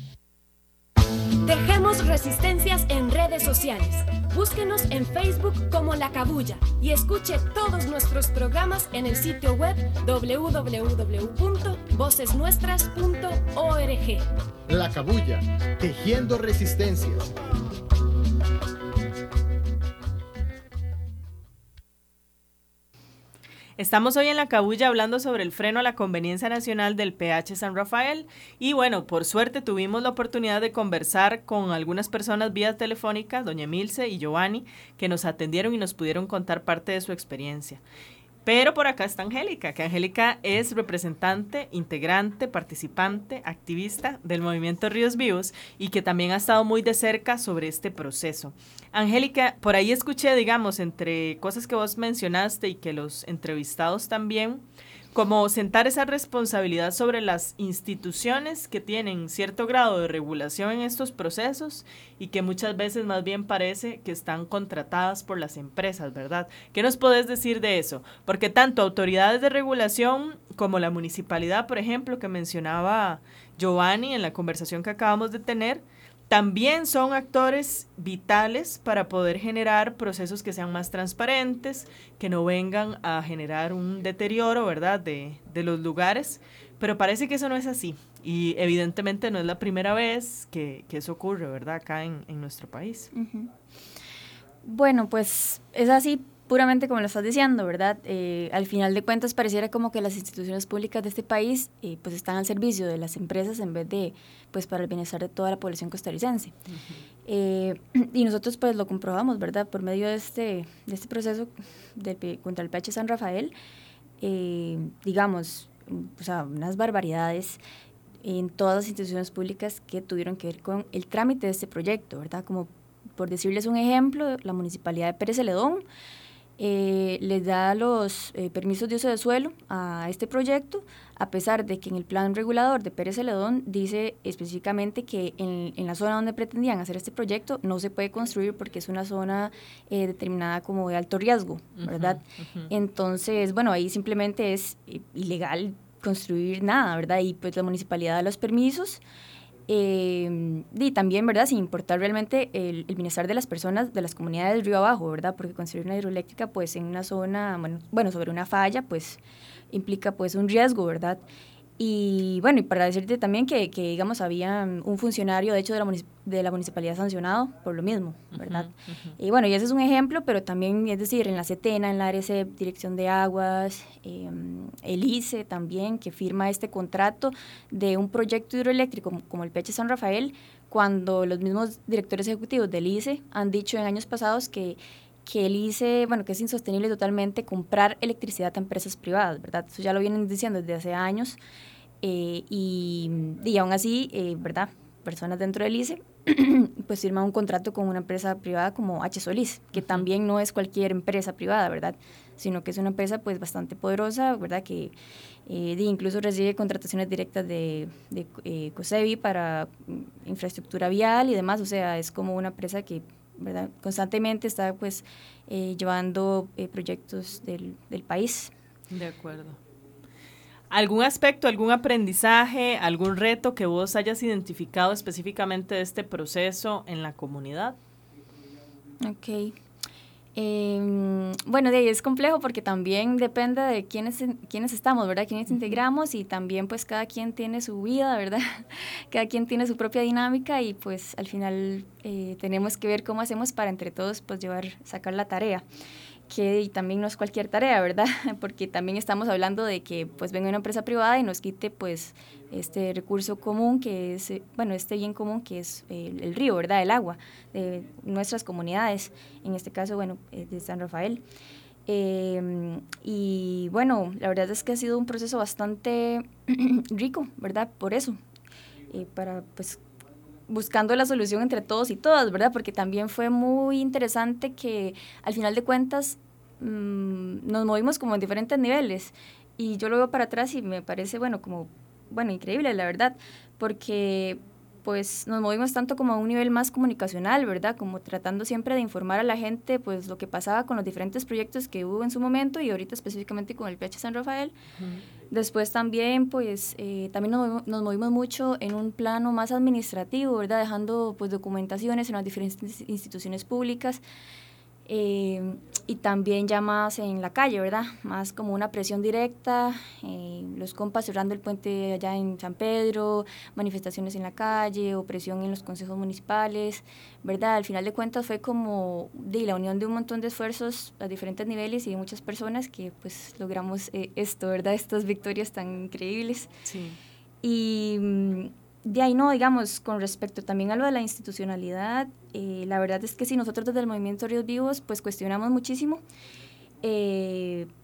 Tejemos resistencias en redes sociales. Búsquenos en Facebook como La Cabulla y escuche todos nuestros programas en el sitio web doble u doble u doble u punto voces nuestras punto org. La Cabulla, tejiendo resistencias. Estamos hoy en La Cabulla hablando sobre el freno a la conveniencia nacional del P H San Rafael y bueno, por suerte tuvimos la oportunidad de conversar con algunas personas vía telefónica, doña Milce y Giovanni, que nos atendieron y nos pudieron contar parte de su experiencia. Pero por acá está Angélica, que Angélica es representante, integrante, participante, activista del movimiento Ríos Vivos y que también ha estado muy de cerca sobre este proceso. Angélica, por ahí escuché, digamos, entre cosas que vos mencionaste y que los entrevistados también, como sentar esa responsabilidad sobre las instituciones que tienen cierto grado de regulación en estos procesos y que muchas veces más bien parece que están contratadas por las empresas, ¿verdad? ¿Qué nos podés decir de eso? Porque tanto autoridades de regulación como la municipalidad, por ejemplo, que mencionaba Giovanni en la conversación que acabamos de tener, también son actores vitales para poder generar procesos que sean más transparentes, que no vengan a generar un deterioro, ¿verdad?, de, de los lugares, pero parece que eso no es así y evidentemente no es la primera vez que, que eso ocurre, ¿verdad?, acá en, en nuestro país. Uh-huh. Bueno, pues es así puramente como lo estás diciendo, ¿verdad? Eh, al final de cuentas pareciera como que las instituciones públicas de este país eh, pues están al servicio de las empresas en vez de pues para el bienestar de toda la población costarricense. Uh-huh. eh, y nosotros pues lo comprobamos, ¿verdad? Por medio de este, de este proceso de, contra el P H San Rafael, eh, digamos, o sea, unas barbaridades en todas las instituciones públicas que tuvieron que ver con el trámite de este proyecto, ¿verdad? Como por decirles un ejemplo, la Municipalidad de Pérez Celedón Eh, les da los eh, permisos de uso de suelo a este proyecto, a pesar de que en el plan regulador de Pérez Celedón dice específicamente que en, en la zona donde pretendían hacer este proyecto no se puede construir porque es una zona eh, determinada como de alto riesgo, ¿verdad? Uh-huh, uh-huh. Entonces, bueno, ahí simplemente es eh, ilegal construir nada, ¿verdad? Y pues la municipalidad da los permisos. Eh, y también, ¿verdad?, sin importar realmente el, el bienestar de las personas, de las comunidades del río abajo, ¿verdad?, porque construir una hidroeléctrica, pues, en una zona, bueno, bueno sobre una falla, pues, implica, pues, un riesgo, ¿verdad? Y, bueno, y para decirte también que, que digamos, había un funcionario, de hecho, de la, municip- de la municipalidad sancionado por lo mismo, ¿verdad? Uh-huh, uh-huh. Y, bueno, y ese es un ejemplo, pero también, es decir, en la CETENA, en la A R C, Dirección de Aguas, eh, el I C E también, que firma este contrato de un proyecto hidroeléctrico como, como el P H San Rafael, cuando los mismos directores ejecutivos del I C E han dicho en años pasados que que el I C E, bueno, que es insostenible totalmente comprar electricidad a empresas privadas, ¿verdad? Eso ya lo vienen diciendo desde hace años, eh, y, y aún así, eh, ¿verdad?, personas dentro del I C E, pues firman un contrato con una empresa privada como H. Solís, que también no es cualquier empresa privada, ¿verdad?, sino que es una empresa, pues, bastante poderosa, ¿verdad?, que eh, incluso recibe contrataciones directas de, de eh, COSEBI para infraestructura vial y demás, o sea, es como una empresa que, ¿verdad?, constantemente está pues eh, llevando eh, proyectos del, del país. De acuerdo. ¿Algún aspecto, algún aprendizaje, algún reto que vos hayas identificado específicamente de este proceso en la comunidad? Ok. Eh, bueno, de ahí es complejo porque también depende de quiénes, quiénes estamos, ¿verdad? Quiénes integramos y también pues cada quien tiene su vida, ¿verdad? Cada quien tiene su propia dinámica y pues al final eh, tenemos que ver cómo hacemos para entre todos pues llevar, sacar la tarea. Que y también no es cualquier tarea, ¿verdad? Porque también estamos hablando de que pues venga una empresa privada y nos quite pues este recurso común que es, bueno, este bien común que es el, el río, ¿verdad? El agua de nuestras comunidades, en este caso, bueno, de San Rafael. Eh, y bueno, la verdad es que ha sido un proceso bastante rico, ¿verdad? Por eso, eh, para pues buscando la solución entre todos y todas, ¿verdad? Porque también fue muy interesante que al final de cuentas mmm, nos movimos como en diferentes niveles y yo lo veo para atrás y me parece, bueno, como, bueno, increíble, la verdad, porque pues nos movimos tanto como a un nivel más comunicacional, ¿verdad? Como tratando siempre de informar a la gente, pues, lo que pasaba con los diferentes proyectos que hubo en su momento y ahorita específicamente con el P H San Rafael. Uh-huh. Después también, pues, eh, también nos, nos movimos mucho en un plano más administrativo, ¿verdad? Dejando, pues, documentaciones en las diferentes instituciones públicas. Eh, y también ya más en la calle, ¿verdad? Más como una presión directa, eh, los compas cerrando el puente allá en San Pedro, manifestaciones en la calle, opresión en los consejos municipales, ¿verdad? Al final de cuentas fue como de la unión de un montón de esfuerzos a diferentes niveles y de muchas personas que pues logramos eh, esto, ¿verdad? Estas victorias tan increíbles. Sí. Y de ahí no, digamos, con respecto también a lo de la institucionalidad, eh, la verdad es que sí, nosotros desde el Movimiento Ríos Vivos pues cuestionamos muchísimo, eh,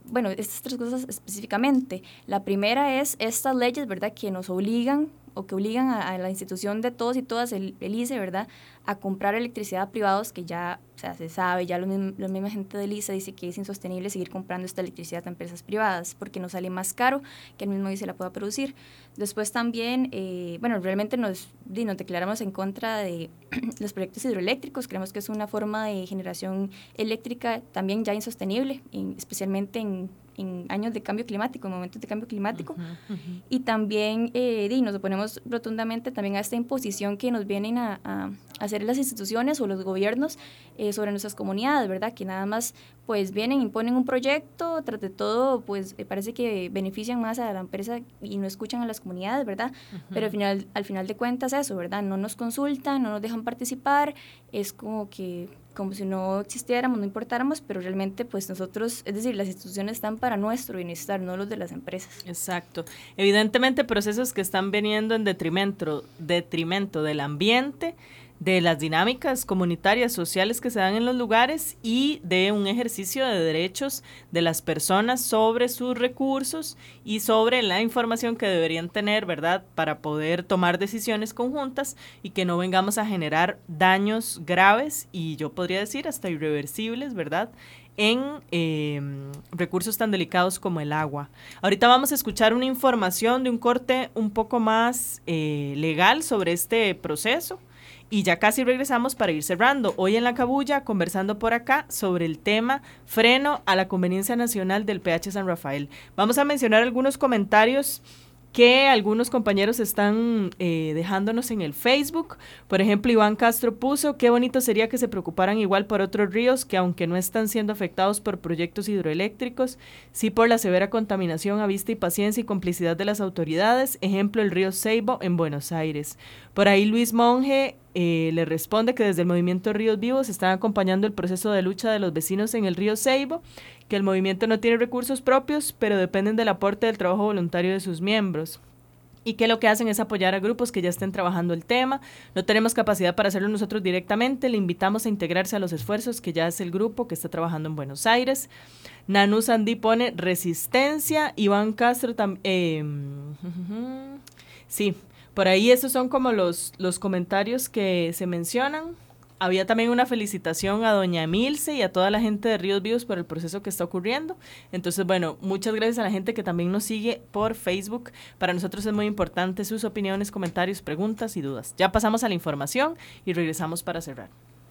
bueno, estas tres cosas específicamente. La primera es estas leyes, ¿verdad?, que nos obligan o que obligan a, a la institución de todos y todas, el, el I C E, ¿verdad?, a comprar electricidad a privados, que ya, o sea, se sabe, ya la misma gente del I C E dice que es insostenible seguir comprando esta electricidad a empresas privadas, porque nos sale más caro que el mismo I C E la pueda producir. Después también, eh, bueno, realmente nos, nos declaramos en contra de los proyectos hidroeléctricos, creemos que es una forma de generación eléctrica también ya insostenible, en, especialmente en, en años de cambio climático, en momentos de cambio climático. Uh-huh, uh-huh. Y también eh, y nos oponemos rotundamente también a esta imposición que nos vienen a, a hacer las instituciones o los gobiernos eh, sobre nuestras comunidades, ¿verdad? Que nada más pues vienen, imponen un proyecto, tras de todo pues eh, parece que benefician más a la empresa y no escuchan a las comunidades, ¿verdad? Uh-huh. Pero al final, al final de cuentas eso, ¿verdad? No nos consultan, no nos dejan participar, es como que como si no existiéramos, no importáramos, pero realmente pues nosotros, es decir, las instituciones están para nuestro bienestar, no los de las empresas. Exacto. Evidentemente procesos que están viniendo en detrimento, detrimento del ambiente, de las dinámicas comunitarias, sociales que se dan en los lugares y de un ejercicio de derechos de las personas sobre sus recursos y sobre la información que deberían tener, ¿verdad?, para poder tomar decisiones conjuntas y que no vengamos a generar daños graves y yo podría decir hasta irreversibles, ¿verdad?, en eh, recursos tan delicados como el agua. Ahorita vamos a escuchar una información de un corte un poco más eh, legal sobre este proceso. Y ya casi regresamos para ir cerrando. Hoy en La Cabulla, conversando por acá sobre el tema freno a la conveniencia nacional del P H San Rafael. Vamos a mencionar algunos comentarios que algunos compañeros están eh, dejándonos en el Facebook. Por ejemplo, Iván Castro puso, qué bonito sería que se preocuparan igual por otros ríos que aunque no están siendo afectados por proyectos hidroeléctricos, sí por la severa contaminación a vista y paciencia y complicidad de las autoridades, ejemplo el río Ceibo en Buenos Aires. Por ahí Luis Monge eh, le responde que desde el movimiento Ríos Vivos están acompañando el proceso de lucha de los vecinos en el río Ceibo, que el movimiento no tiene recursos propios, pero dependen del aporte del trabajo voluntario de sus miembros. Y que lo que hacen es apoyar a grupos que ya estén trabajando el tema. No tenemos capacidad para hacerlo nosotros directamente, le invitamos a integrarse a los esfuerzos que ya hace el grupo que está trabajando en Buenos Aires. Nanu Sandí pone resistencia, Iván Castro también... Eh, uh-huh. Sí, por ahí esos son como los, los comentarios que se mencionan. Había también una felicitación a doña Emilce y a toda la gente de Ríos Vivos por el proceso que está ocurriendo. Entonces, bueno, muchas gracias a la gente que también nos sigue por Facebook. Para nosotros es muy importante sus opiniones, comentarios, preguntas y dudas. Ya pasamos a la información y regresamos para cerrar.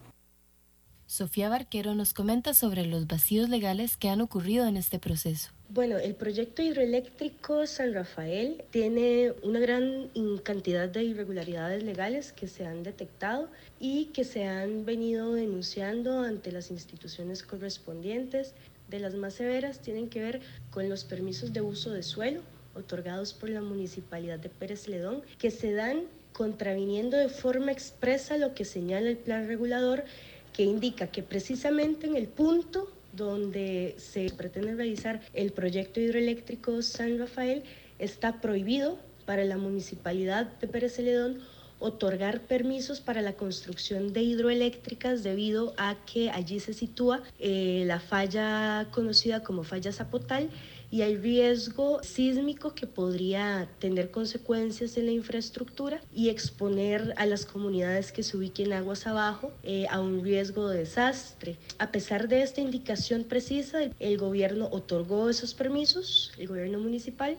Sofía Barquero nos comenta sobre los vacíos legales que han ocurrido en este proceso. Bueno, el proyecto hidroeléctrico San Rafael tiene una gran cantidad de irregularidades legales que se han detectado y que se han venido denunciando ante las instituciones correspondientes. De las más severas tienen que ver con los permisos de uso de suelo otorgados por la Municipalidad de Pérez Celedón, que se dan contraviniendo de forma expresa lo que señala el plan regulador, que indica que precisamente en el punto donde se pretende realizar el proyecto hidroeléctrico San Rafael está prohibido para la Municipalidad de Pérez Celedón otorgar permisos para la construcción de hidroeléctricas debido a que allí se sitúa eh, la falla conocida como falla Zapotal y hay riesgo sísmico que podría tener consecuencias en la infraestructura y exponer a las comunidades que se ubiquen aguas abajo eh, a un riesgo de desastre. A pesar de esta indicación precisa, el gobierno otorgó esos permisos, el gobierno municipal,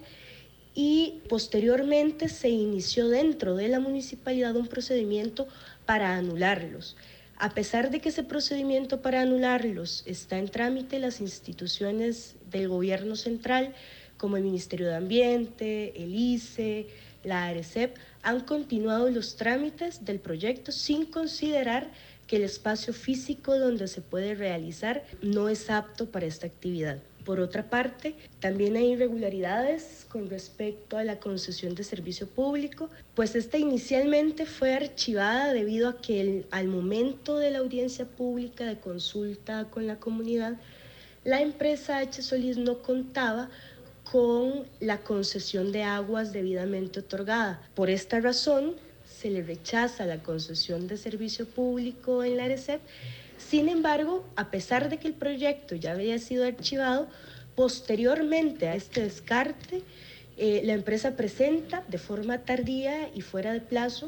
y posteriormente se inició dentro de la municipalidad un procedimiento para anularlos. A pesar de que ese procedimiento para anularlos está en trámite, las instituciones del gobierno central, como el Ministerio de Ambiente, el I C E, la ARECEP, han continuado los trámites del proyecto sin considerar que el espacio físico donde se puede realizar no es apto para esta actividad. Por otra parte, también hay irregularidades con respecto a la concesión de servicio público, pues esta inicialmente fue archivada debido a que el, al momento de la audiencia pública de consulta con la comunidad, la empresa H. Solís no contaba con la concesión de aguas debidamente otorgada. Por esta razón, se le rechaza la concesión de servicio público en la ARECEP. Sin embargo, a pesar de que el proyecto ya había sido archivado, Posteriormente a este descarte, eh, la empresa presenta de forma tardía y fuera de plazo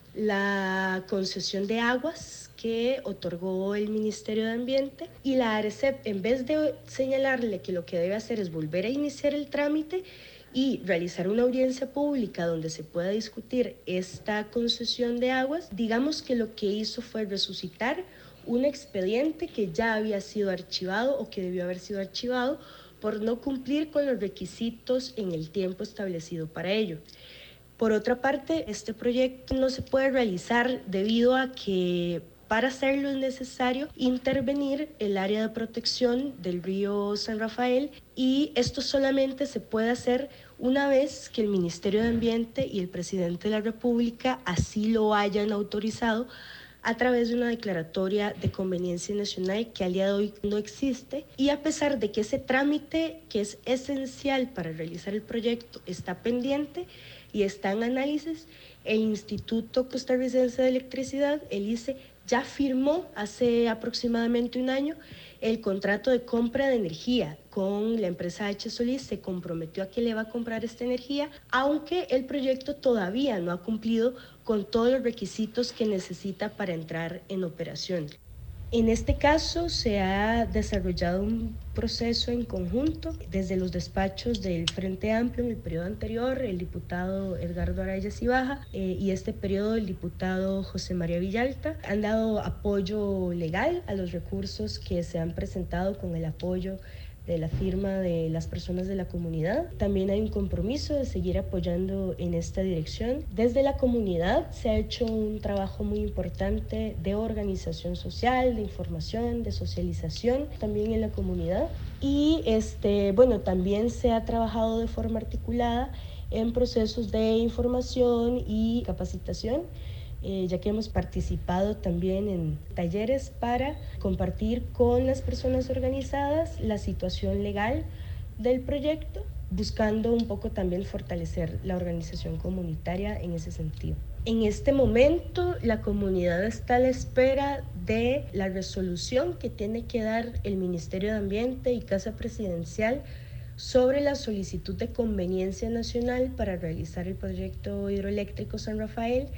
la concesión de aguas que otorgó el Ministerio de Ambiente, y la ARECEP, en vez de señalarle que lo que debe hacer es volver a iniciar el trámite y realizar una audiencia pública donde se pueda discutir esta concesión de aguas, digamos que lo que hizo fue resucitar un expediente que ya había sido archivado o que debió haber sido archivado por no cumplir con los requisitos en el tiempo establecido para ello. Por otra parte, este proyecto no se puede realizar debido a que para hacerlo es necesario intervenir el área de protección del río San Rafael, y esto solamente se puede hacer una vez que el Ministerio de Ambiente y el Presidente de la República así lo hayan autorizado a través de una declaratoria de conveniencia nacional que al día de hoy no existe. Y a pesar de que ese trámite, que es esencial para realizar el proyecto, está pendiente y está en análisis, el Instituto Costarricense de Electricidad, el I C E, ya firmó hace aproximadamente un año el contrato de compra de energía con la empresa H. Solís. Se comprometió a que le va a comprar esta energía, aunque el proyecto todavía no ha cumplido con todos los requisitos que necesita para entrar en operación. En este caso se ha desarrollado un proceso en conjunto desde los despachos del Frente Amplio en el periodo anterior, el diputado Edgardo Araya Cibaja, eh, y este periodo el diputado José María Villalta. Han dado apoyo legal a los recursos que se han presentado con el apoyo de la firma de las personas de la comunidad. También hay un compromiso de seguir apoyando en esta dirección. Desde la comunidad se ha hecho un trabajo muy importante de organización social, de información, de socialización también en la comunidad. Y este, bueno, también se ha trabajado de forma articulada en procesos de información y capacitación, Eh, ya que hemos participado también en talleres para compartir con las personas organizadas la situación legal del proyecto, buscando un poco también fortalecer la organización comunitaria en ese sentido. En este momento la comunidad está a la espera de la resolución que tiene que dar el Ministerio de Ambiente y Casa Presidencial sobre la solicitud de conveniencia nacional para realizar el proyecto hidroeléctrico San Rafael.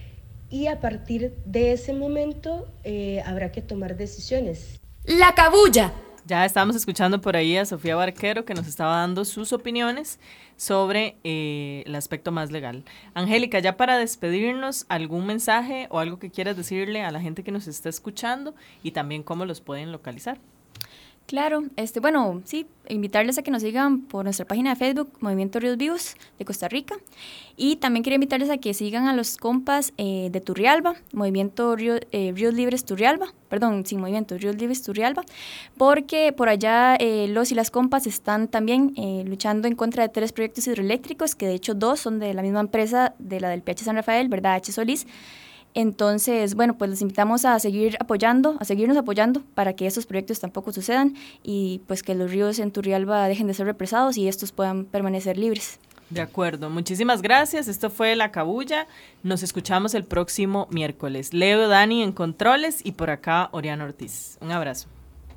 Y a partir de ese momento eh, habrá que tomar decisiones. La Cabulla. Ya estamos escuchando por ahí a Sofía Barquero, que nos estaba dando sus opiniones sobre eh, el aspecto más legal. Angélica, ya para despedirnos, ¿algún mensaje o algo que quieras decirle a la gente que nos está escuchando y también cómo los pueden localizar? Claro, este, bueno, sí, invitarles a que nos sigan por nuestra página de Facebook, Movimiento Ríos Vivos de Costa Rica, y también quiero invitarles a que sigan a los compas eh, de Turrialba, Movimiento Río, eh, Ríos Libres Turrialba, perdón, sí, Movimiento Ríos Libres Turrialba, porque por allá eh, los y las compas están también eh, luchando en contra de tres proyectos hidroeléctricos, que de hecho dos son de la misma empresa, de la del P H San Rafael, ¿verdad?, H. Solís. Entonces, bueno, pues les invitamos a seguir apoyando, a seguirnos apoyando para que estos proyectos tampoco sucedan y pues que los ríos en Turrialba dejen de ser represados y estos puedan permanecer libres. De acuerdo, muchísimas gracias. Esto fue La Cabulla. Nos escuchamos el próximo miércoles. Leo, Dani en controles y por acá Oriana Ortiz. Un abrazo.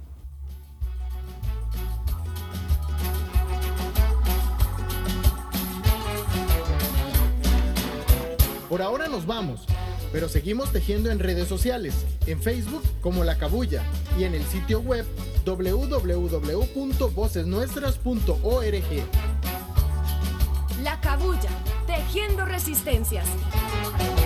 Por ahora nos vamos, pero seguimos tejiendo en redes sociales, en Facebook como La Cabulla y en el sitio web doble u doble u doble u punto voces nuestras punto org. La Cabulla, tejiendo resistencias.